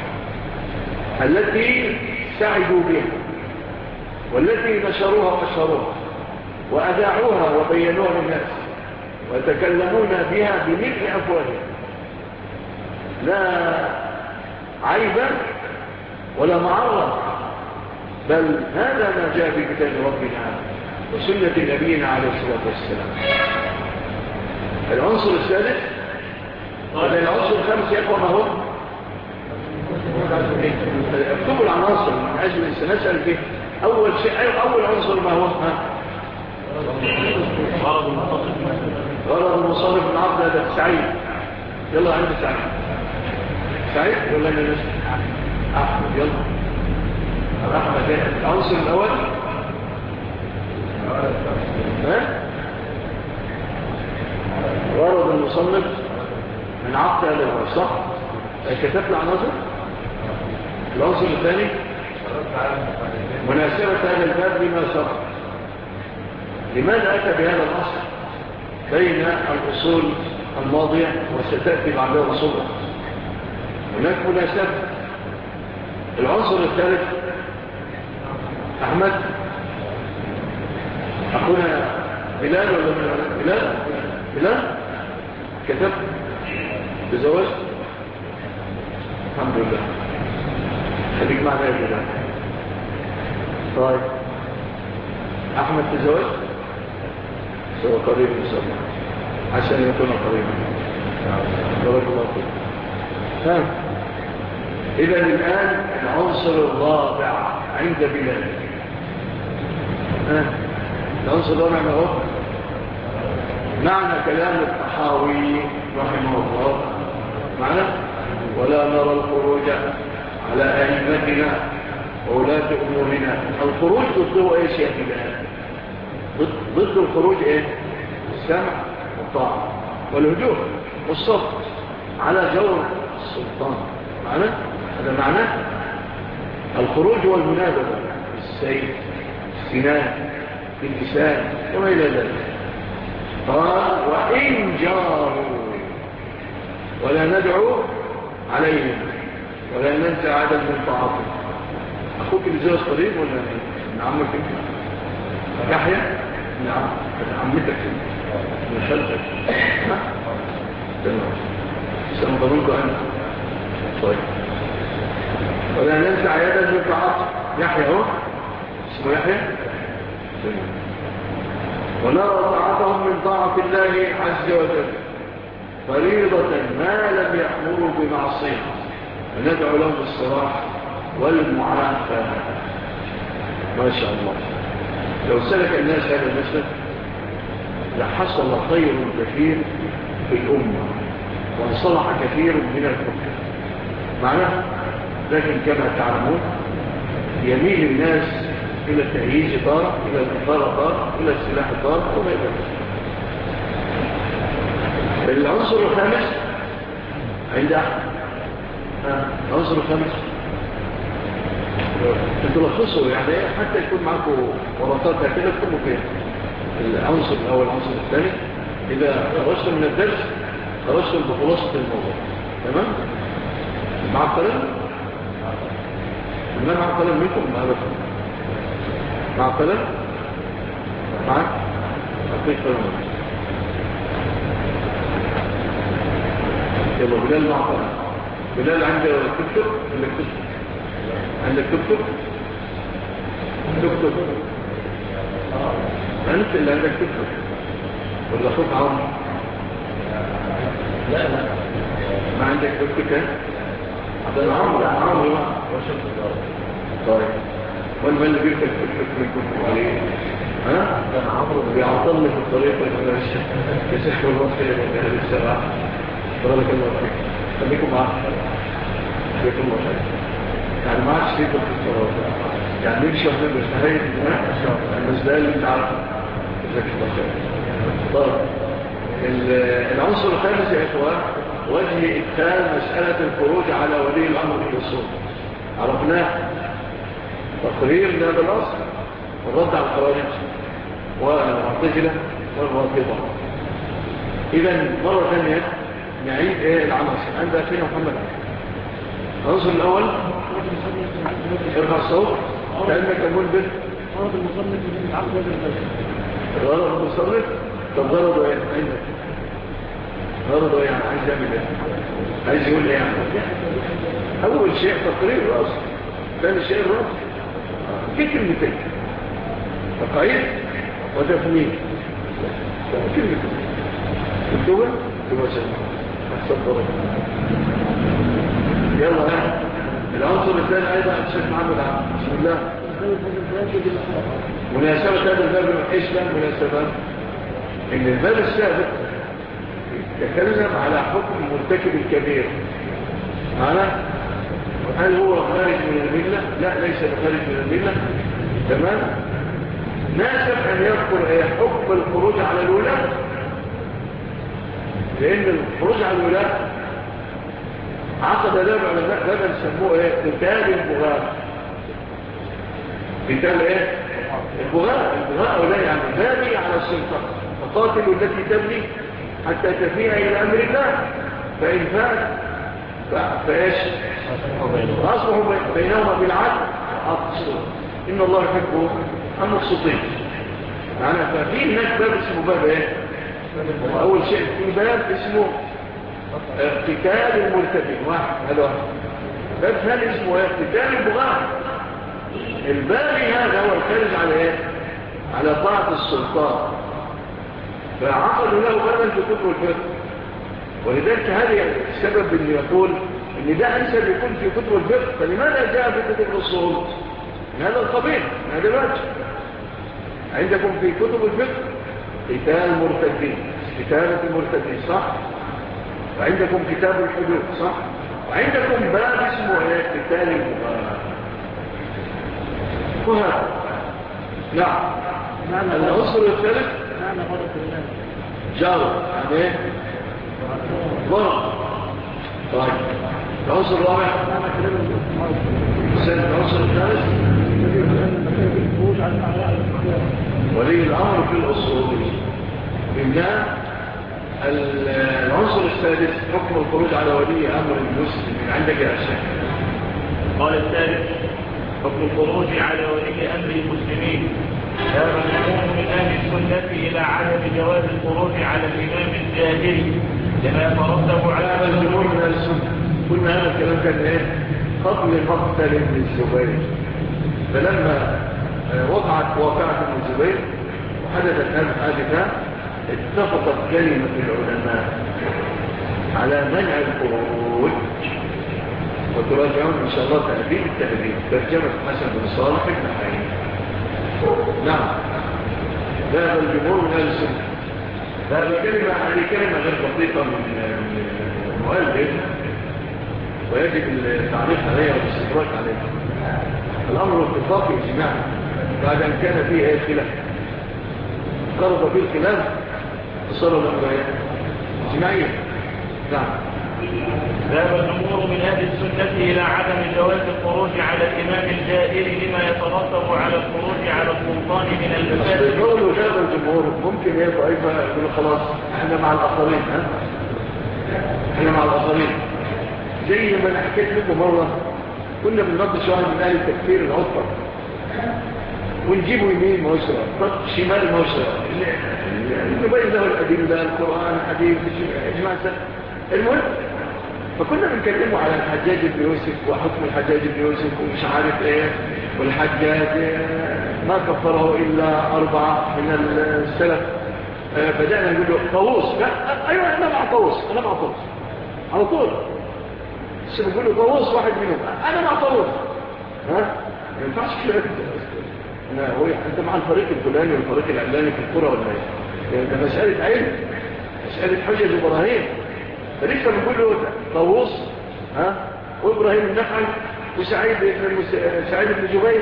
التي سعدوا بها والتي نشروها وأشهروها وأذاعوها وبينوها للناس ويتكلمون بها بملء أفواههم، لا عيبا ولا معرض، بل هذا ما جاء في كتاب ربنا وسنة نبينا عليه الصلاة والسلام. العنصر الثالث ولا العنصر الخامس يقوى ما هو؟ اكتبوا العناصر من أجل سنسأل فيه. أول شيء أول عنصر ما هو؟ غرض المصرف من عبد هذا سعيد. يلا عندي سعيد ولا أنا نسل أحمد؟ يلا أحمد. العنصر الأول غرض المصنف من عقد هذا صح؟ كتبت العناصر. العنصر الثاني مناسبة هذا الباب لما سبق. لماذا أتى بهذا الأصل بين الأصول الماضية وستأتي بعدها أصول هناك مناسبة. العنصر الثالث أحمد أخونا بلال ولا بلال كتب بزواج الحمد لله. خليك معنا يا بلال. طيب أحمد تزواج سوى قريب إن شاء الله عشان يكون قريبا. بارك الله فيك. إذا الآن العنصر الرابع عند بلال. العنصر الرابع ما هو؟ معنى كلام الطحاوي رحمه الله معنى ولا نرى الخروج على أئمتنا وولاة أمورنا. الخروج ضده ايش يا بلال؟ ضد الخروج ايه؟ السمع والطاعة والهدوء والصبر على جور السلطان. معنى هذا معنى الخروج والمنابذة بالسيف السنان باللسان وما إلى ذلك. قال وإن جاروا ولا ندعو عليهم ولا ننسى عدد من طاعتهم. أخوك اللي زي قريب ولا من عمك يحيى؟ نعم من عمتك من خلفك. سنضمنكم أنا. طيب ولا ننسى عيادا من طاعته يحيى هو اسمه يحيى. ونرى طاعتهم من طاعة الله عز وجل فريضة ما لم يأمروا بمعصية وندعو لهم بالصلاح والمعافاة. ما شاء الله لو سلك الناس هذا المسلك لحصل خير كثير في الأمة وانصلح كثير من الحكام معناه. لكن كما تعلمون يميل الناس إلى التهييج طارة، إلى الإنفار طارة، إلى السلاح طارة وما إلى ذلك. العنصر الخامس عند أحد العنصر الخامس تلخصوا يعني حتى يكون معكم ورقات كده تكونوا فيها العنصر الأول العنصر الثاني. إذا خرجتم من الدرس خرجتم بخلاصة الموضوع. تمام؟ مع القلم؟ ما مع القلم منكم؟ مع القلم؟ معك؟ أعطيك قلم. يلا بلال مع القلم. بلال عنده تكتب؟ عندك تكتب؟ عندك تكتب؟ تكتب؟ أنت اللي عندك تكتب ولا أخوك عمر؟ لا ما عندك تكتب كان؟ ده عمر وشلت الضرب. طيب وين اللي بيركب تكتب عليه؟ ها؟ كان عمر بيعطلني في الطريق يسحب الوقت من أهل السبعة. بارك الله فيك. خليكم معاك. خليكم الله خير. يعني ما عادش فيكم في الصلاة يعني نمشي واحنا بنستهيد المسألة اللي انت عارفه. جزاك الله خير. طيب العنصر الخامس يا إخوان وجه إدخال مسألة الخروج على ولي الأمر في الأصول. عرفناه تقريرنا بالأصل والرد على الخوارج والمعتزلة والرافضة. إذن مرة ثانية نعيد العناصر عند أخينا محمد. العنصر الأول ارفع الصوت كأنك ملبس غرض المصنف من عقد هذا البلد. غرض المصنف؟ طب غرضه ايه عندك؟ غرضه ايه يعني عايز يعمل ايه؟ عايز يقول ايه يعني؟ اول شيء تقرير الراس، ثاني شيء الراس في كلمتين تقعيد وتفنيد. كلمتين الدول سنة احسن ضرب. يلا ها العنصر الثاني ايضا الشيخ محمد عبد. بسم الله. مناسبة هذا الباب ايش كان مناسبة؟ ان الباب السابق يتكلم على حكم مرتكب الكبير. معنى هل هو خارج من الملة؟ لا ليس خارج من الملة. تمام. ناسب ان يذكر حكم الخروج على الولاة، لان الخروج على الولاة عقد له علماء بابا سموه قتال البغاة. قتال البغاة. البغاة ولا يعني بابي على السلطة فقاتلوا التي تبني حتى تفيها الى امر الله فان فات فايش اصبحوا بينهما بالعدل اقسطوا ان الله يحب المقسطين. معنى ففي هناك باب اسمه باب اول شيء في باب اسمه قتال المرتدين. واحد هذا واحد. باب ثاني اسمه قتال البغاة. البابي هذا هو الخارج على على طاعة السلطان، فعقدوا له بابا في كتب الفقه. ولذلك هذا السبب اللي يقول ان ده انسب يكون في كتب الفقه، فلماذا جاء في كتب الاصول من هذا القبيل؟ من هذا الوجه عندكم في كتب الفقه قتال المرتدين، كتابة المرتدين صح، وعندكم كتاب الحدود صح، وعندكم باب اسمه قتال البغاة. وهذا نعم العنصر الثالث جاوب يعني ايه؟ ضرب. طيب العنصر الرابع العنصر الثالث ولي الامر في الاصول. إنها العنصر السادس حكم الخروج على ولي امر المسلم. عندك يا شيخ؟ قال الثالث حكم الخروج على ولي امر المسلمين. ذهب الجمهور من اهل السنه الى عدم جواز الخروج على الامام الجاهلي لما يترتب على هذا الجمهور من السنة. قلنا هذا الكلام كان ايه؟ قبل مقتل ابن الزبير. فلما وقعت واقعة ابن الزبير وحدثت هذه الحادثة، اتفقت كلمة العلماء على منع الخروج. وتراجعون إن شاء الله تأديب التأديب ترجمة حسن بن صالح بن حي. نعم، ذهب الجمهور من أهل السنة. هذه كلمة غير دقيقة من المؤلف، ويجب التعليق عليها والاستدراك عليها. الأمر اتفاقي اجماعي بعد أن كان فيه أي خلاف، قرب فيه الخلاف وصار الأمر اجماعيا. نعم. ذهب الجمهور من أهل السنة إلى عدم جواز الخروج على الإمام الجائر لما يترتب على الخروج على السلطان من المفاسد. قولوا ذهب الجمهور ممكن يبقى يقولوا خلاص احنا مع الآخرين، احنا مع الآخرين. زي ما انا حكيت لكم مرة، كنا بنناقش واحد من أهل التكفير العطر ونجيبه يمين موسرة شمال موسرة، نبين له الأدلة، القرآن، الحديث، إجماع المهم. فكنا بنكلمه على الحجاج بن يوسف وحكم الحجاج بن يوسف ومش عارف ايه، والحجاج ما كفره إلا 4 من السلف. بدأنا نقول له طاووس، أيوة أنا مع طاووس، أنا مع طاووس على طول. بس بنقول له طاووس واحد منهم، أنا مع طاووس. ما ينفعش كده. أنت مع الفريق الفلاني والفريق العلاني في الكرة ولا ايه؟ يعني ده مسألة علم، مسألة حجج وبراهين. فلسه بنقول له طاووس وإبراهيم النخعي وسعيد بن جبير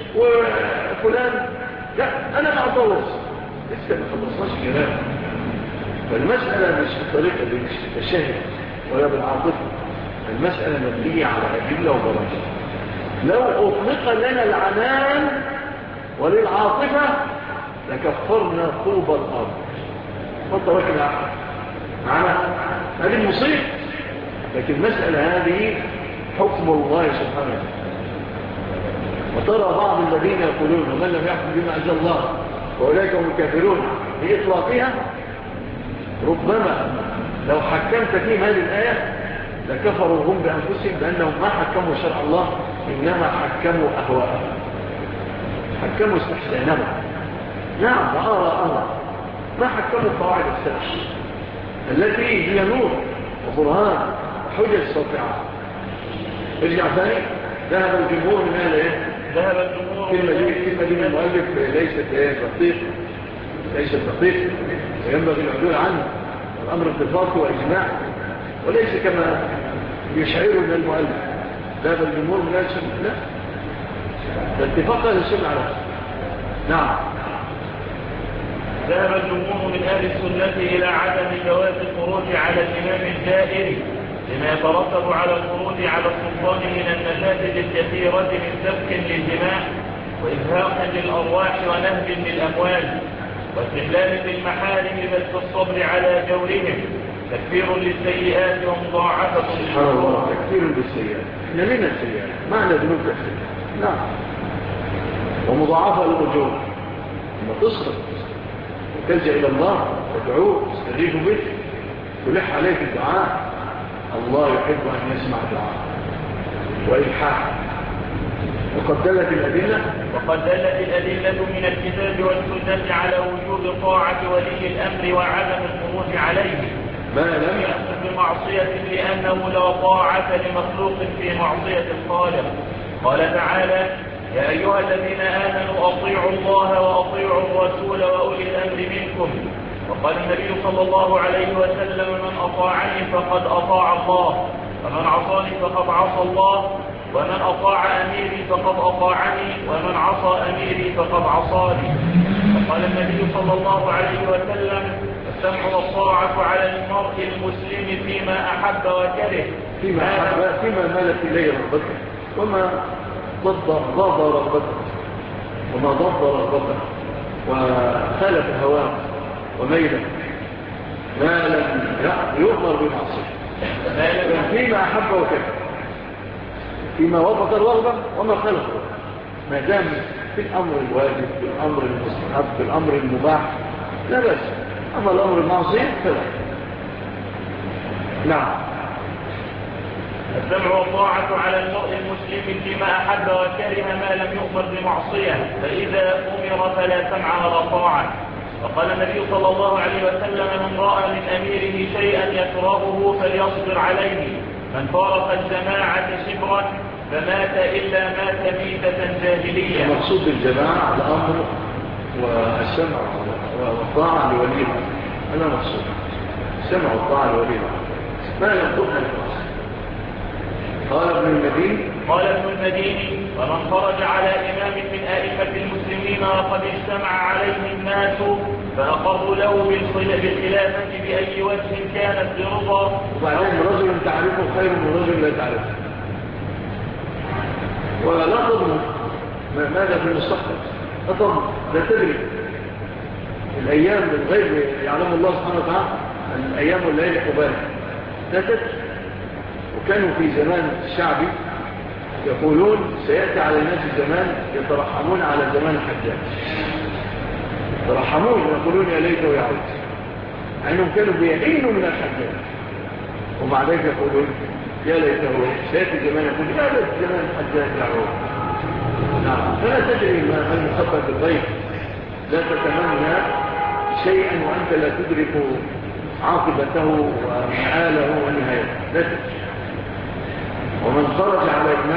وفلان. لا، أنا مع طاووس. لسه ما خلصناش كلام. فالمسألة مش بالطريقة دي، مش بالتشهد ولا بالعاطفة. المسألة مبنية على أدلة وبراهين. لو أطلق لنا العنان وللعاطفة لكفرنا طوب الأرض. فالطريق معنا هذه المصيبة. لكن المسألة هذه حكم الله سبحانه. وترى بعض الذين يقولون ومن لم يحكم بما أنزل الله وأولئك هم الكافرون بإطلاقها. ربما لو حكمت فيهم هذه الآية لكفروا هم بأنفسهم بأنهم ما حكموا شرع الله، إنما حكموا أهواءهم، حكموا استحسانهم. نعم، وآراءهم، ما حكموا قواعد السلف التي هي نور وبرهان وحجج ساطعة. ارجع ثاني. ذهب الجمهور من أهل ايه؟ ذهب الجمهور كلمة دي من المؤلف ليست دقيقة، ليست دقيقة، وينبغي العدول عنه. الأمر اتفاقي وإجماع، وليس كما يشعرنا المؤلف. ذهب الجمهور من أهل السنة، لا، اتفاق أهل السنة على هذا. نعم. ذهب الجمهور من أهل السنة إلى عدم جواز الخروج على الإمام الجائر لما يترتب على الخروج على السلطان من المفاسد الكثيرة من سفك للدماء وإزهاق للأرواح ونهب للأموال واستحلال للمحارم بل في الصبر على جورهم، تكفير للسيئات ومضاعفة سبحان الله. تكفير للسيئات، احنا لنا السيئات، معنى ذنوب تكفير. نعم. ومضاعفة للأجور، لما تصرف تلجأ إلى الله وتدعوه تستغيث به تلح عليك الدعاء، الله يحب أن يسمع الدعاء وإلحاح. وقد دلت الأدلة من الكتاب والسنة على وجوب طاعة ولي الأمر وعدم الخروج عليه ما لم يأمر بمعصية لأنه لا طاعة لمخلوق في معصية الخالق. قال تعالى: يا أيها الذين آمنوا أطيعوا الله وأطيعوا الرسول وأولي الأمر منكم. وقال النبي صلى الله عليه وسلم: من أطاعني فقد أطاع الله، ومن عصاني فقد عصى الله، ومن أطاع أميري فقد أطاعني، ومن عصى أميري فقد عصاني. وقال النبي صلى الله عليه وسلم: السمع والطاعة على المرء المسلم فيما أحب وكره، فيما مالت إليه رغبته وما ضد رغبته وما ضد رغبته وخالف هواه وميله، ما لم يؤمر بمعصيته، فيما أحب وكره، فيما وافق الرغبة وما خالف الرغبة، ما دام في الأمر الواجب، في الأمر المستحب، في الأمر المباح لا بأس. أما الأمر المعصية فلا. نعم. السمع والطاعة على المرء المسلم فيما أحب وكره ما لم يؤمر بمعصية، فإذا أمر فلا سمع ولا طاعة. وقال النبي صلى الله عليه وسلم: من رأى من أميره شيئا يكرهه فليصبر عليه، من فارق الجماعة شبرا فمات إلا مات ميتة جاهلية. المقصود بالجماعة الأمر والسمع والطاعة لولي الأمر، هذا مقصود. السمع والطاعة لولي الأمر ما ينطقها للناس. قال ابن المديني: ومن خرج على إمام من أئمة المسلمين وقد اجتمع عليه الناس فأقروا له بالخلافة بأي وجه كانت برضا. وبعدين رجل تعرفه خير من رجل لا تعرفه، ولا تضمن ماذا في المستقبل، أضمن لا تدري. الأيام الغيب يعلم الله سبحانه وتعالى، الأيام والليل قبال لا تدري. وكانوا في زمان الشعبي يقولون سيأتي على الناس زمان يترحمون على زمان الحجاج، يترحمون ويقولون يا ليته يعود، أنهم كانوا بيعينوا من الحجاج، ومع ذلك يقولون يا ليته سيأتي زمان يقول يا ليت زمان الحجاج يعود. نعم. فلا تدري ما المخطط بالغيب، لا تتمنى شيئا وأنت لا تدرك عاقبته ومآله ونهايته، لا تدري. ومن خرج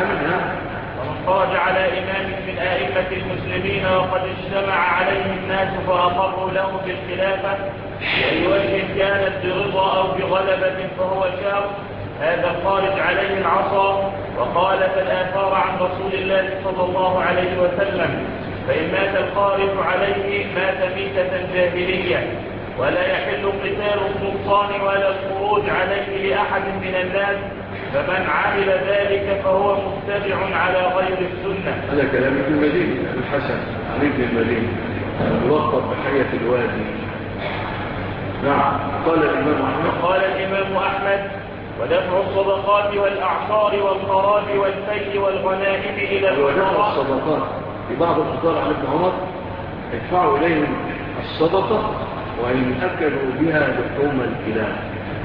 على إمام من أئمة المسلمين وقد اجتمع عليه الناس فأقروا له بالخلافة بأي وجه كانت برضا أو بغلبة فهو شاق، هذا الخارج عليه العصا وخالف الآثار عن رسول الله صلى الله عليه وسلم، فإن مات الخارج عليه مات ميتة جاهلية. ولا يحل قتال السلطان ولا الخروج عليه لأحد من الناس، فمن عمل ذلك فهو متبع على غير السنة. هذا كلام ابن المديني الحسن عن ابن المديني الملقب بحية الوادي. نعم. قال الإمام أحمد: ودفع الصدقات والأعصار والخراج والفي والغنائم إلى الفقراء. ودفع الصدقات في بعض الأخبار عن ابن عمر: ادفعوا إليهم الصدقة وإن أكلوا بها لحوم الكلاب.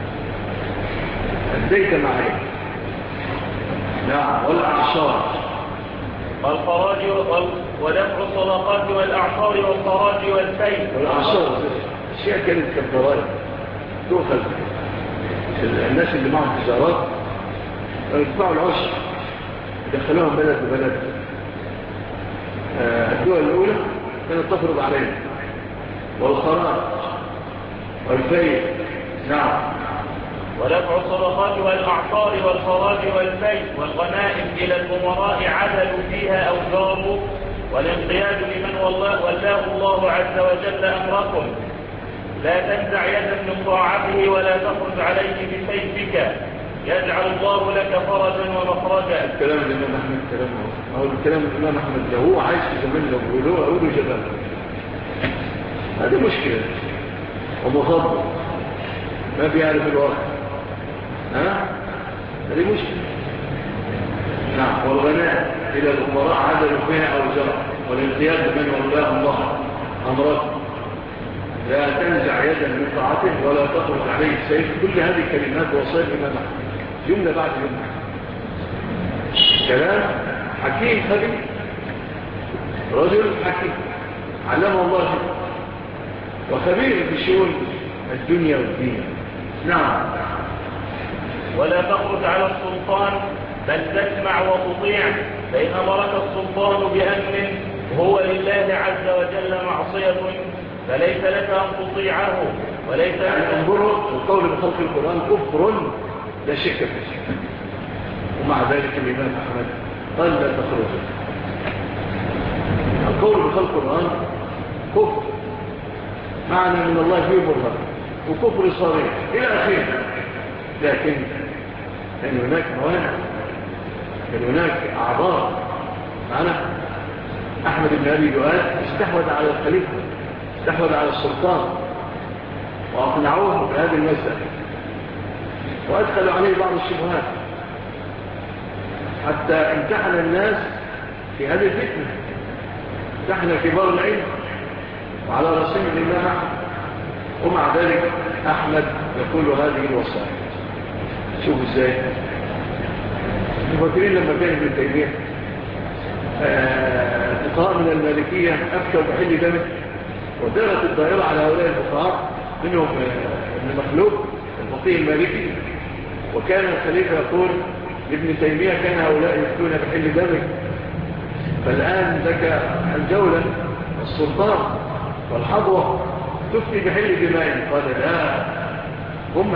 أديت معي. نعم. والأعصار والخراج ودفع الصدقات والأعصار والخراج والفي. والأعصار أشياء كانت كالضرائب تؤخذ الناس اللي معهم تجارات يدفعوا العشر يدخلوهم بلد ببلد. الدول الأولى كانت تفرض عليهم. والخراج والفي. نعم. ودفع الصدقات والأعصار والخراج والفي والغنائم إلى الأمراء عدلوا فيها أو جاروا، والانقياد لمن ولاه الله عز وجل أمركم. لا تنزع يدا من طاعته ولا تخرج عليه بسيفك، يجعل الله لك فرجا ومخرجا. الكلام الإمام أحمد كلامه أو الكلام الإمام أحمد ده هو عايش في زمان لو يقولوا أقولوا جبال. هذه مشكلة ومصادر ما بيعرف الواقع. هذه مشكلة. نعم. والغناء إلى الأمراء عدلوا فيها أو جرى، والانقياد من ولاه الله أمركم. لا تنزع يدا من طاعته ولا تخرج عليه السيف. كل هذه كلمات وصايا الإمام أحمد جملة بعد جملة. كلام حكيم خبير، رجل حكيم علمه الله شيء وخبير بشؤون الدنيا والدين. نعم. ولا تخرج على السلطان بل تسمع وتطيع، فإن أمرك السلطان بأمر هو لله عز وجل معصية فليس لك أن تطيعه وليس لك أن تنظره. القول بخلق القرآن كفر لا شك فيه، ومع ذلك الإمام أحمد قال لا تخرج. القول بخلق القرآن كفر معنى من الله فيه برهان وكفر صريح إلى آخره. لكن كان هناك موانع، كان هناك أعذار. معنا أحمد بن أبي دؤاد استحوذ على الخليفة، استحوذ على السلطان وأقنعوه بهذه المسألة وأدخلوا عليه بعض الشبهات حتى امتحن الناس في هذه الفتنة، امتحن كبار العلم وعلى رسول الإمام أحمد. ومع ذلك أحمد يقول هذه الوصايا. شوفوا ازاي المفكرين لما كان ابن تيمية فقهاء من المالكية أفتوا بحل دمه، ودارت الدائرة على هؤلاء الفقهاء منهم ابن مخلوق الفقيه المالكي، وكان الخليفة يقول لابن تيمية كان هؤلاء يفتون بحل دمه، فالآن لك الجولة والسلطان والحظوة تفتي بحل دمائهم. قال لا، هم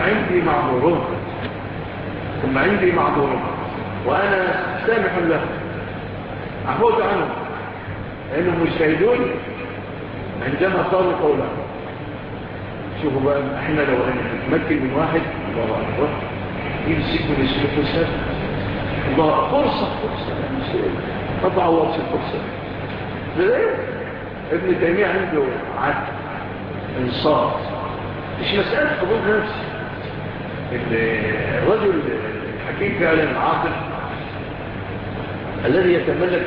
عندي معذورون وأنا سامح لهم، أعفوت عنهم لأنهم مجتهدون عندما قالوا قولا. شوفوا بقى، احنا لو نتمكن من واحد الله أكبر يمسك من السلوك الله فرصة قطع الله في الفرصة. لذلك ابن تيمية عنده عدل انصاف، مش مسألة حضور نفس. الرجل الحكيم فعلا العاقل الذي يتملك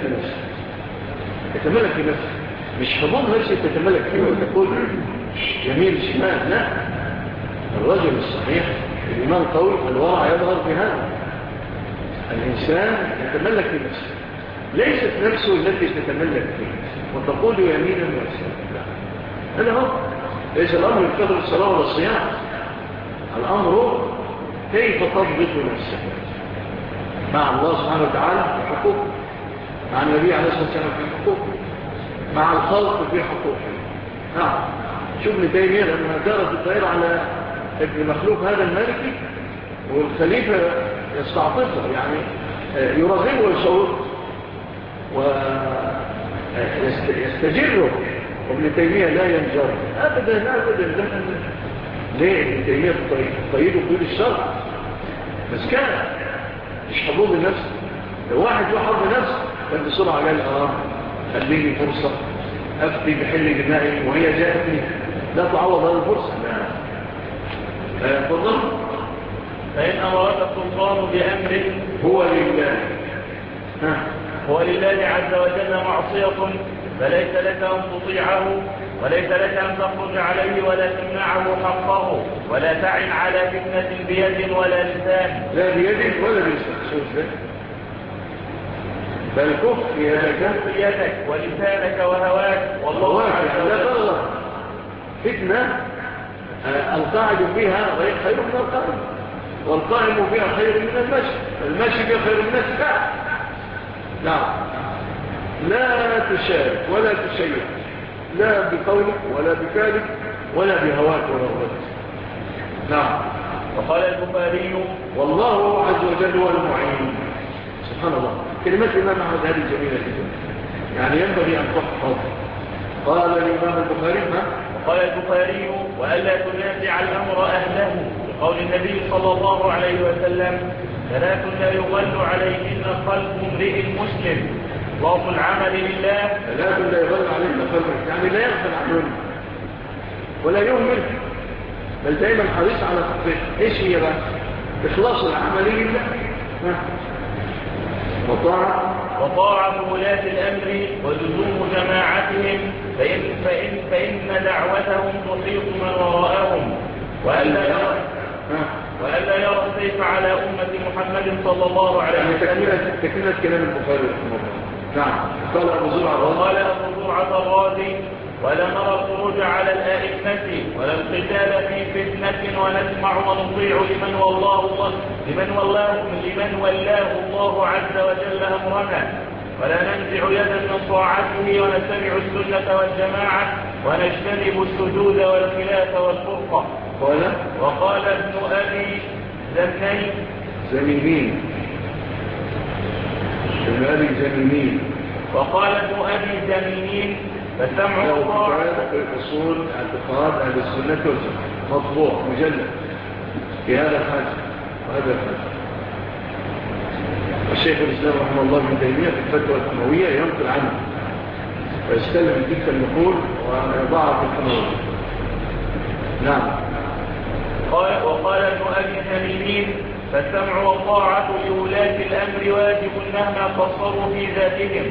بنفسه مش حضور نفسه تتملك فيه وتقول يمين شمال، لا. الرجل الصحيح الإيمان قوي الورع يظهر بهذا. الإنسان يتملك بنفسه، ليست نفسه التي تتملك فيه وتقول يمينا ويسارا. هذا هو ليس الأمر يفتقد الصلاة ولا الصيام، الأمر كيف تضبط نفسك مع الله سبحانه وتعالى في حقوق، مع النبي عليه الصلاة والسلام في حقوق، مع الخلق في حقوق. نعم. شوف ابن تيمية لما دارت الدائرة على ابن مخلوق هذا المالكي، والخليفة يستعطفه يعني يرغبه ويشوره ويستجره، وابن تيمية لا ينجر أبدا. ليه ابن تيمية طيبه طول الشرع، بس كان مش حضور النفس. لو واحد له حضور نفس كان بسرعة قال خليني فرصة أفتي بحل دمائي وهي جاءتني، لا تعوض هذه الفرصة. لا يفضل. فإن أمرك السلطان بأمر هو لله عز وجل معصية، فليس لك أن تطيعه، وليس لك أن تخرج عليه ولا تمنعه حقه، ولا تعن على فتنة بيد ولا لسان. لا بيد ولا لسان. شوف ذلك، بل كف يدك ولسانك وهواك والله عز وجل. لا تغلط فتنة القاعد فيها خير من القائم، والقائم فيها خير من المشي فيها خير من الساعة. نعم. لا تشارك ولا تشيع، لا بقولك ولا بفعلك ولا بهواك ورغبتك. نعم. وقال البخاري والله عز وجل هو المعين. سبحان الله، كلمات الإمام أحمد هذه جميلة جدا، يعني ينبغي أن تحفظ. قال الإمام البخاري وقال البخاري وألا تنازع الأمر أهله، بقول النبي صلى الله عليه وسلم: ثلاث لا يغل عليهن قلب امرئ مسلم: ضعف العمل لله. ثلاث لا يغل عليهن قلب، يعني لا يغفل عنهن ولا يهمل، بل دائما حريص على تطبيق. ايش هي بقى؟ إخلاص العمل لله، وطاعة ولاة الأمر ولزوم جماعتهم، فإن دعوتهم تحيط من وراءهم، وألا يرى السيف على أمة محمد صلى الله عليه وسلم. تكملة كلام البخاري رحمه الله. نعم. قال أبو زرعة الرازي: ولا نرى الخروج على الأئمة ولا القتال في فتنة، ونسمع ونطيع لمن ولاه الله عز وجل أمرنا، ولا ننزع يدا من طاعته، ونتبع السنة والجماعة، ونجتنب السجود والخلاف والفرقة. وقال ابن أبي زمينين فالسمع والطاعة في أصول اعتقاد أهل السنة والجماعة، مطبوع مجلد في هذا الحاجة وهذا الحاجة. الشيخ الإسلام رحمه الله ابن تيمية في الفتوى الأموية ينقل عنه ويستلم تلك النقول ويضعها في الحموية. نعم. وقال ابن أبي زمينين: فالسمع والطاعة لولاة الأمر واجب مهما قصروا في ذاتهم.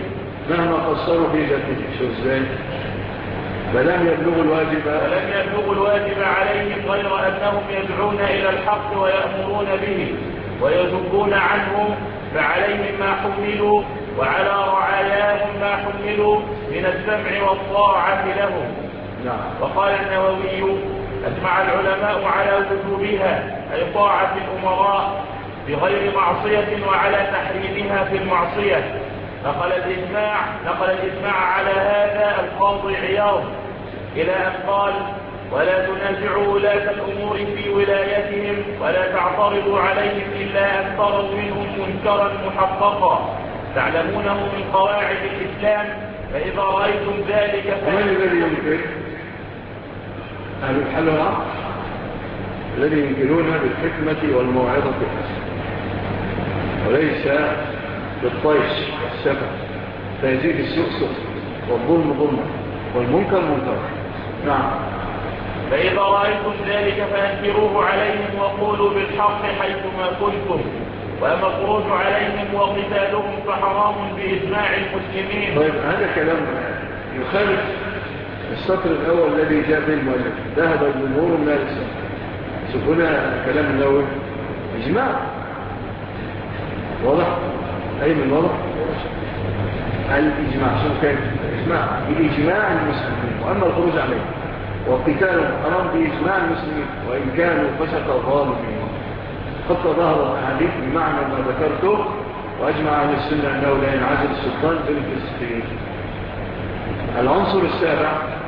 شو ازاي؟ فلم يبلغوا الواجب عليهم، غير أنهم يدعون إلى الحق ويأمرون به، ويذبون عنه، فعليهم ما حملوا وعلى رعاياهم ما حملوا من السمع والطاعة لهم. وقال النووي: أجمع العلماء على وجوبها، أي طاعة الأمراء بغير معصية، وعلى تحريمها في المعصية. نقل الإجماع على هذا القاضي عياض إلى أن قال: ولا تنازعوا ولاة الأمور في ولايتهم، ولا تعترضوا عليهم إلا أن تروا منهم منكرا محققا تعلمونه من قواعد الإسلام، فإذا رأيتم ذلك ومن الذي ينكر؟ أهل الحل والعقل الذي ينكرون بالحكمة والموعظة الحسنة، وليس بالطيش والسفه، فيزيد السوء سوء والظلم ظلما والمنكر منكر. نعم. فإذا رأيتم ذلك فأنكروه عليهم وقولوا بالحق حيثما كنتم، وأما الخروج عليهم وقتالهم فحرام بإجماع المسلمين. طيب هذا كلام يخالف السطر الأول الذي جاء به المؤلف: ذهب الجمهور من الإسلام. شوفونا كلام النووي إجماع واضح، أي من واضح الإجماع. شوف كيف الإجماع بإجماع المسلمين، وأما الخروج عليهم وقتالهم حرام بإجماع المسلمين وإن كانوا فسق ظالمين. قد ظهر الحديث بمعنى ما ذكرته، وأجمع أهل السنة أنه لا ينعزل السلطان بالفسقين. العنصر السابع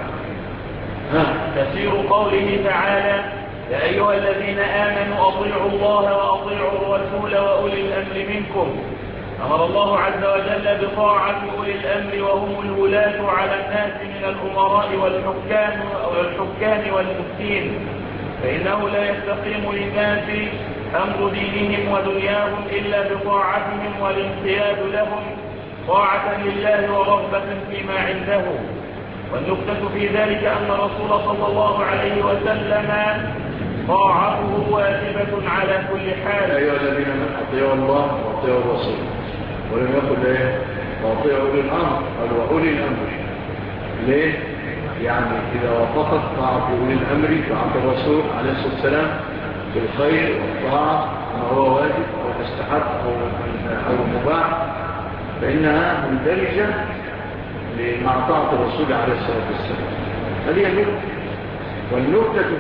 تفسير قوله تعالى: يا أيها الذين آمنوا أطيعوا الله وأطيعوا الرسول وأولي الأمر منكم. أمر الله عز وجل بطاعة أولي الأمر وهم الولاة على الناس من الأمراء والحكام والمفتين، فإنه لا يستقيم للناس أمر دينهم ودنياهم إلا بطاعتهم والانقياد لهم طاعة لله ورغبة فيما عنده. والنكتة في ذلك أن الرسول صلى الله عليه وسلم طاعته واجبة على كل حال. يا أيها الذين آمنوا أطيعوا الله وأطيعوا الرسول، ولم يقل إيه وأطيعوا أولي الأمر، قال وأولي الأمر. ليه؟ يعني إذا وافقت طاعة أولي الأمر طاعة الرسول عليه الصلاة والسلام بالخير والطاعة ما هو واجب أو مستحب أو مباح، فإنها مندرجة مع طاعة الرسول عليه الصلاة والسلام. هذه النكتة. والنكتة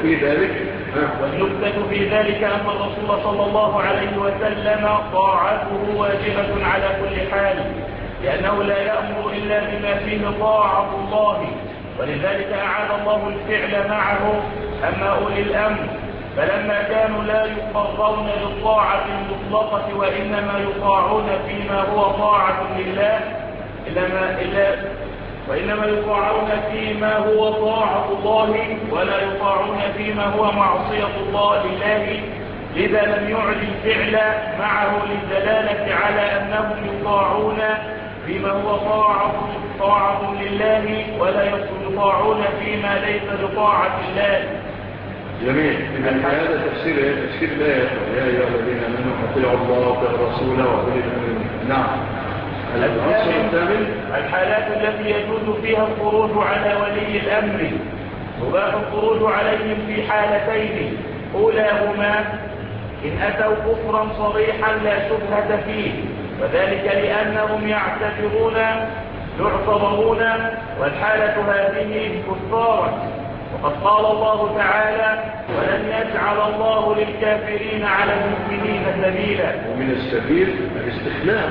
في ذلك أن الرسول صلى الله عليه وسلم طاعته واجبة على كل حال، لأنه لا يأمر إلا بما فيه طاعة الله، ولذلك أعاد الله الفعل معه. أما أولي الأمر فلما كانوا لا يقررون للطاعة المطلقة وإنما يطاعون فيما هو طاعة لله وإنما يطاعون فيما هو طاعة الله ولا يطاعون فيما هو معصية الله لله، لذا لم يعد الفعل معه للدلالة على أنهم يطاعون فيما هو طاعة لله ولا يطاعون فيما ليس بطاعة الله. جميل. هذا تفسير الآية: يا أيها الذين آمنوا أطيعوا الله وأطيعوا الرسول وأولي الأمر. نعم. الحالات التي يجوز فيها الخروج على ولي الأمر: يباح الخروج عليهم في حالتين، أولاهما إن أتوا كفرا صريحا لا شبهة فيه، وذلك لأنهم يعتبرون والحالة هذه كفارا، وقد قال الله تعالى: ولن يجعل الله للكافرين على المؤمنين سبيلا. ومن السبيل الاستخلاف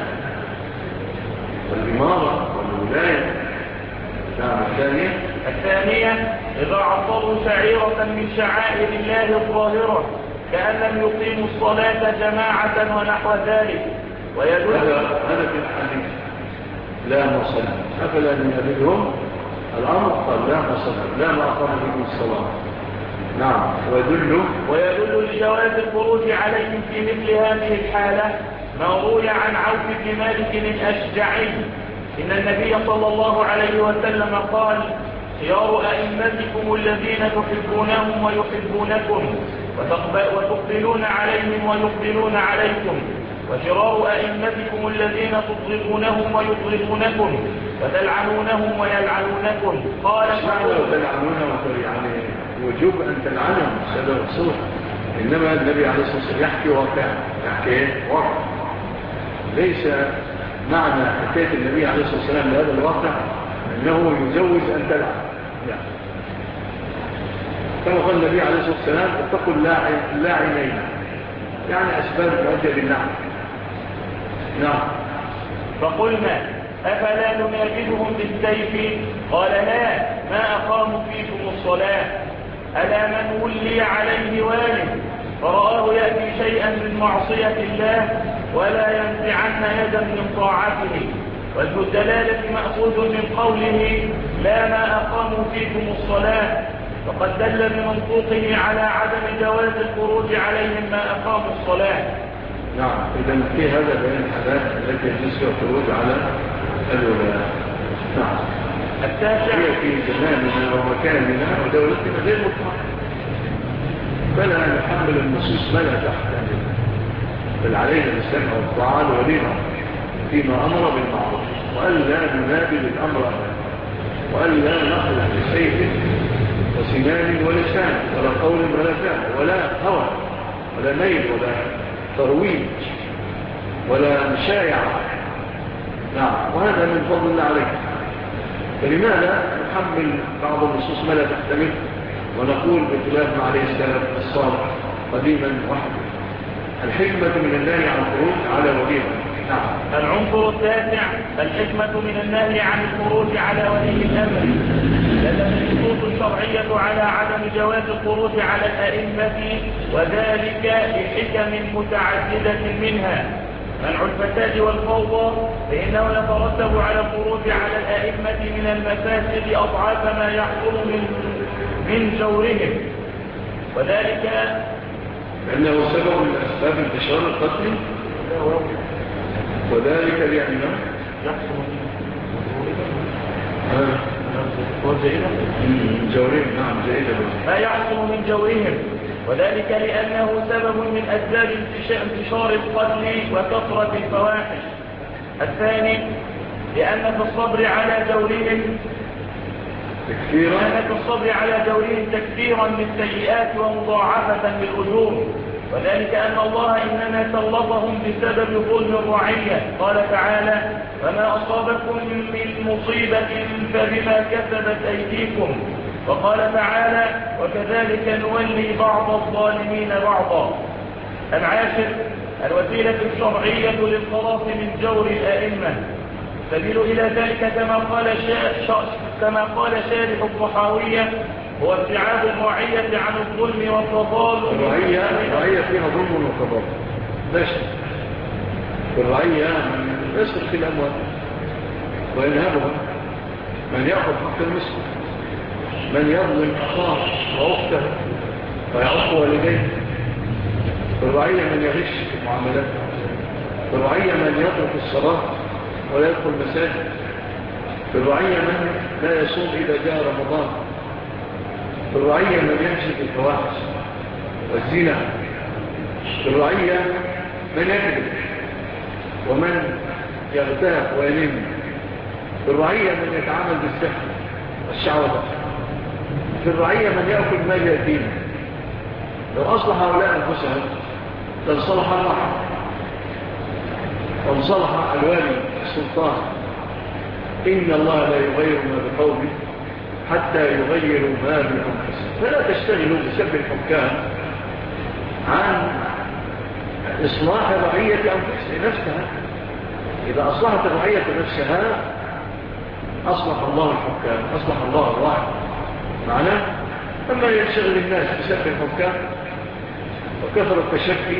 والإمارة والولاية. نعم. الثانية إذا عطلوا شعيرة من شعائر الله الظاهرة كأن لم يقيموا الصلاة جماعة ونحو ذلك. هذا في الحديث لا مصلى، أفلا نجدهم الأمر قال لا مصلى لا ما أقام بكم الصلاة. نعم. ويدل لجواز الخروج عليهم في مثل هذه الحالة ما روي عن عوف بن مالك الأشجعي إن النبي صلى الله عليه وسلم قال: خيار أئمتكم الذين تحبونهم ويحبونكم وتقبلون عليهم ويقبلون عليكم، وشرار أئمتكم الذين تضربونهم ويضربونكم وتلعنونهم ويلعنونكم. قال: تلعنونهم يعني وجوب أن تلعنهم هذا الرسول إنما النبي عليه الصلاة والسلام يحكي واقعا، يحكي واقع. ليس معنى حكاية النبي عليه الصلاة والسلام لهذا الواقع أنه يجوز أن تلعب، لا. كما قال النبي عليه الصلاة والسلام اتقوا اللاعنين، يعني أسباب مؤدية للنعم. نعم. فقلنا أفلا ننابذهم بالسيف؟ قال لا، ما أقاموا فيكم الصلاة. ألا من ولي عليه والد فرآه يأتي شيئا من معصية الله ولا ينزعن يدا من طاعته. وجه الدلالة مأخوذ من قوله لا ما أقاموا فيكم الصلاة، فقد دل بمنطوقه على عدم جواز الخروج عليهم ما أقاموا الصلاة. نعم. إذا في هذا بين الحالات التي يجوز الخروج على الولاء. نعم. التاسع هي في زماننا ومكاننا ودولتنا غير مطلقة، فلا نحمل النصوص ما لا تحتمل، بل علينا السمع والطاعة لولينا فيما أمر بالمعروف، وألا ننابذ الأمر، وألا نخلع بسيف وسنان ولسان ولا قول ولا فعل ولا هوى ولا ميل ولا ترويج ولا مشايعة. نعم. وهذا من فضل الله عليك. فلماذا نحمل بعض النصوص ما لا تحتمل ونقول بخلاف ما عليه السلام الصالح قديما وحده؟ الحكمة من النهي عن الخروج على وليها. نعم. العنصر التاسع الحكمة من النهي عن الخروج على ولي الأمر. دلت النصوص الشرعية على عدم جواز الخروج على الأئمة، وذلك لحكم متعددة منها منع الفساد والفوضى، فإنه يترتب على الخروج على الأئمة من المفاسد أضعاف ما يحصل من جورهم، وذلك لأنه سبب من أسباب انتشار القتل، وذلك لأنه يحصل من جورهم. نعم. ما يحصل من جورهم، وذلك لأنه سبب من أسباب انتشار القتل وكثرة الفواحش. الثاني لأن في الصبر على جورهم تكفيرا للسيئات ومضاعفة للأجور، وذلك أن الله إنما سلطهم بسبب ظلم الرعية. قال تعالى فما أصابكم من مصيبة فبما كسبت أيديكم. وقال تعالى وكذلك نولي بعض الظالمين بعضا. العاشر الوسيلة الشرعية للخلاص من جور الأئمة. سبيل إلى ذلك كما قال شارح الطحاوية هو ابتعاد الرعية عن الظلم والتظالم. الرعية فيها ظلم وتظالم لا شك. الرعية يسرق في الأموال وينهبها، من يأخذ حق المسلم، من يظلم أخاه وأخته ويعق والديه. الرعية من يغش في المعاملات، الرعية من يترك الصلاة ولا يدخل المساجد، الرعية من لا يصوم إذا جاء رمضان، الرعية من يمشي في الفواحش والزنا، الرعية من يكذب ومن يغتاب وينم، الرعية من يتعامل بالسحر والشعوذة، في الرعية من يأكل مال يتيم. لو أصلح هؤلاء أنفسهم لانصلح الرحم وانصلح الوالي السلطان. إن الله لا يغير ما بقوم حتى يغيروا ما بأنفسهم. فلا تشتغلوا بسبب الحكام عن إصلاح رعية نفسها. إذا أصلحت الرعية نفسها أصلح الله الحكام، أصلح الله الراعي. معناه أما ينشغل الناس بسبب الحكام وكثر التشكي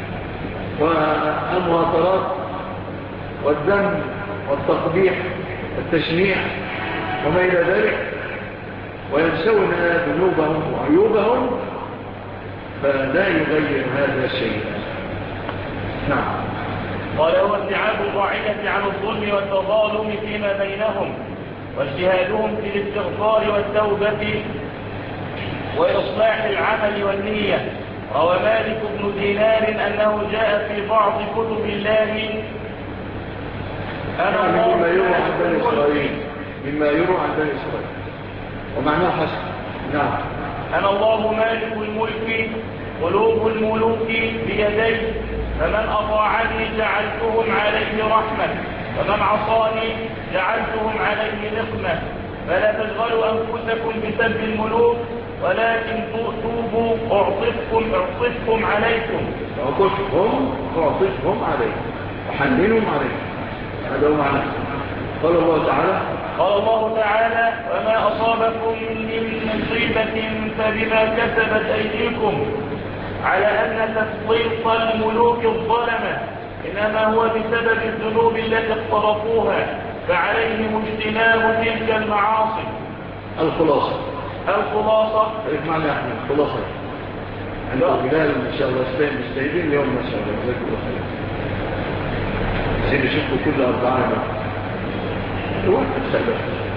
والمهاترات والذم والتقبيح والتشنيع وما إلى ذلك، وينسون ذنوبهم وعيوبهم، فلا يغير هذا شيئا. نعم. قال هو ابتعاد الرعية عن الظلم والتظالم فيما بينهم، واجتهادهم في الاستغفار والتوبة وإصلاح العمل والنية. روى مالك بن دينار أنه جاء في بعض كتب الله مما يروى عن بني إسرائيل، مما يروى عن بني إسرائيل ومعناه حسن. نعم. أنا الله مالك الملك قلوب الملوك بيديه، فمن أطاعني جعلتهم عليه رحمة، ومن عصاني جعلتهم عليه نقمة. فلا تشغلوا أنفسكم بسب الملوك، ولكن توبوا أعطفكم عليكم. أعطفهم عليكم وحننهم عليكم. هذا هو معنى. قال الله تعالى: وما أصابكم من مصيبة فبما كسبت أيديكم، على أن تسليط الملوك الظلمة إنما هو بسبب الذنوب التي اقترفوها، فعليهم اجتناب تلك المعاصي. الخلاصة ايش معنى يا أحمد؟ الخلاصة عند بلال إن شاء الله مستعدين اليوم ما شاء الله. جزاك الله خير. عايزين نشوفكم كل أربعة الوقت السابق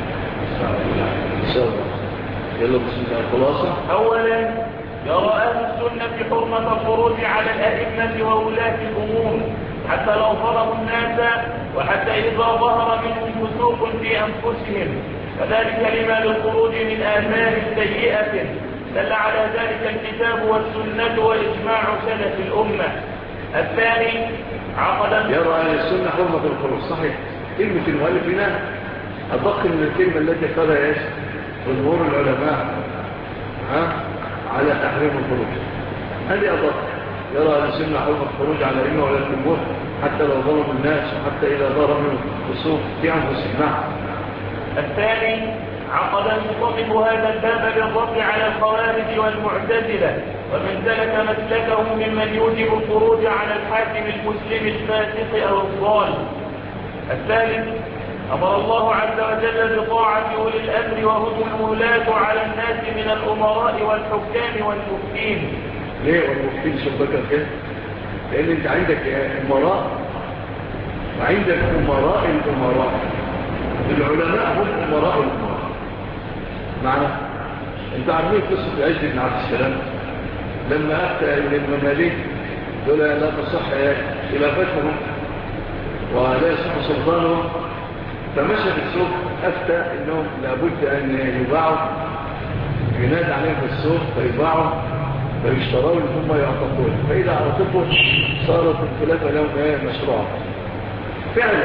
إن شاء الله. يلا بسم الله. الخلاصة: أولا، يرى أهل السنة حرمة الخروج على الأئمة وولاة الأمور حتى لو ظلموا الناس، وحتى إذا ظهر منهم فسوق في أنفسهم، وذلك لما للخروج من آثار سيئة دل على ذلك الكتاب والسنة وإجماع سلف الأمة. الثاني، يرى أهل السنة حرمة الخروج. صحيح، كلمة المؤلف هنا أدق من الكلمة التي قالها جمهور العلماء على تحريم الخروج. هذه أدق. يرى أهل السنة حرمة الخروج على الأئمة ولا الجمهور حتى لو ظلموا الناس، وحتى إذا ظهر منهم فسوق في أنفسهم. الثاني، عقد المصنف هذا الباب للرد على الخوارج والمعتزلة، ومن سلك مسلكه ممن يوجب الخروج على الحاكم المسلم الفاسق أو الضال. الثالث، أمر الله عز وجل بطاعة أولي الأمر وهم الولاة على الناس من الأمراء والحكام والمفتين. ليه والمفتين شبكة كده؟ لأن أنت عندك أمراء وعندك أمراء الأمراء. العلماء هم أمراء الأمراء. معنى أنت عارفين قصة عز بن عبد السلام لما أفتى إلى المماليك دول لا تصح خلافتهم ولا يصح سلطانهم، فمشى في السوق أفتى إنهم لابد أن يباعوا، ينادى عليهم في السوق فيباعوا فيشتروا ثم يعتقون، فإذا اعتقوا صارت الخلافة لهم مشروع فعلا.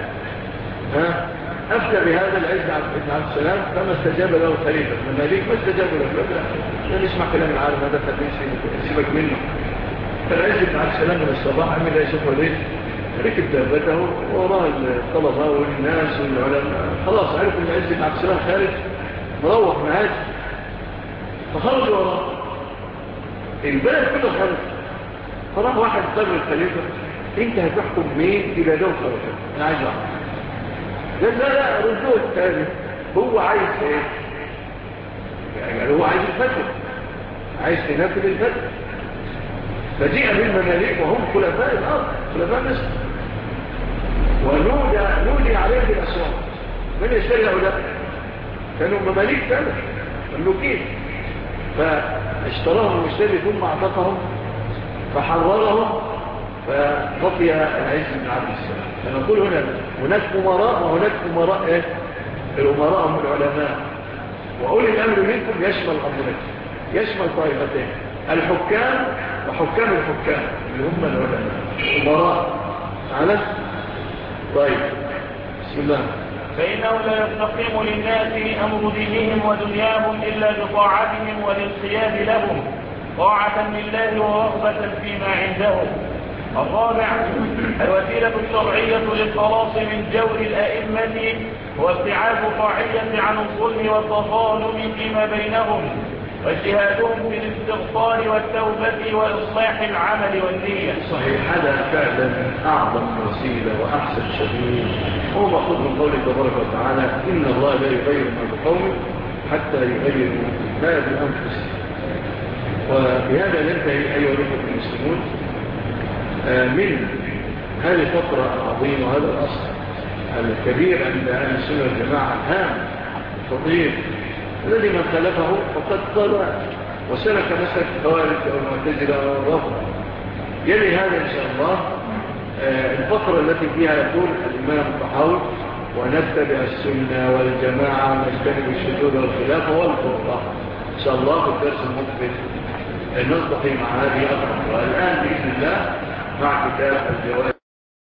أفتى بهذا العز بن عبد السلام فما استجاب له خليفة المماليك، ما استجاب له. لا نسمع كلام العالم هذا خليش سيبك منه. فالعز بن عبد السلام من الصباح عمل يشوف وليه ركب دابته وراه الطلبة والناس والعلماء، خلاص عرفوا ان العز بن عبد السلام خارج مروح معاه، فخرجوا وراه البلد كله خرج. فراح واحد قال للخليفة: انت هتحكم مين الى دول خرجوا؟ انا عايز واحد. قال: لا ردوه الثاني. هو عايز ايه؟ يعني هو عايز الفتح، عايز تنفذ الفتح. فجيء بالمماليك وهم خلفاء الارض، خلفاء مصر، ونودي عليه بالاسواق. من يشتري هؤلاء؟ كانوا مماليك فعلا مملوكين. فاشتراهم المشتري ثم اعتقهم فحررهم، فبقي العز بن عبد السلام. فنقول هناك أمراء وهناك أمراء إيه؟ الأمراء هم العلماء، وأولي الأمر منكم يشمل أمرين، يشمل طائفتين: الحكام وحكام الحكام اللي هم العلماء أمراء. على طيب بسم الله. فإنه لا يستقيم للناس أمر دينهم ودنياهم إلا بطاعتهم والانقياد لهم طاعة لله ورغبة فيما عنده. الرابع، الوسيلة الشرعية للخلاص من جور الأئمة هو ابتعاد الرعية عن الظلم والتظالم فيما بينهم، واجتهادهم في الاستغفار والتوبة وإصلاح العمل والنية. صحيح، هذا فعلا أعظم وسيلة وأحسن شيء. هو مأخوذ من قوله تبارك وتعالى: إن الله لا يغير ما بقوم حتى يغيروا ما بأنفسهم. وبهذا ننتهي أيها الأخوة المسلمون من هذه الفقرة العظيمة وهذا الأصل الكبير عند أهل السنة والجماعة الهام الخطير الذي من خلفه فقد ضل وسلك مسلك الخوارج أو المعتزلة أو الرافضة. يلي هذا إن شاء الله الفقرة التي فيها يقول الإمام الطحاوي: ونتبع السنة والجماعة ونجتنب الشذوذ والخلاف والفرقة. إن شاء الله في الدرس المقبل نلتقي مع هذه الأمر. والآن بإذن الله مع كتاب الجوائز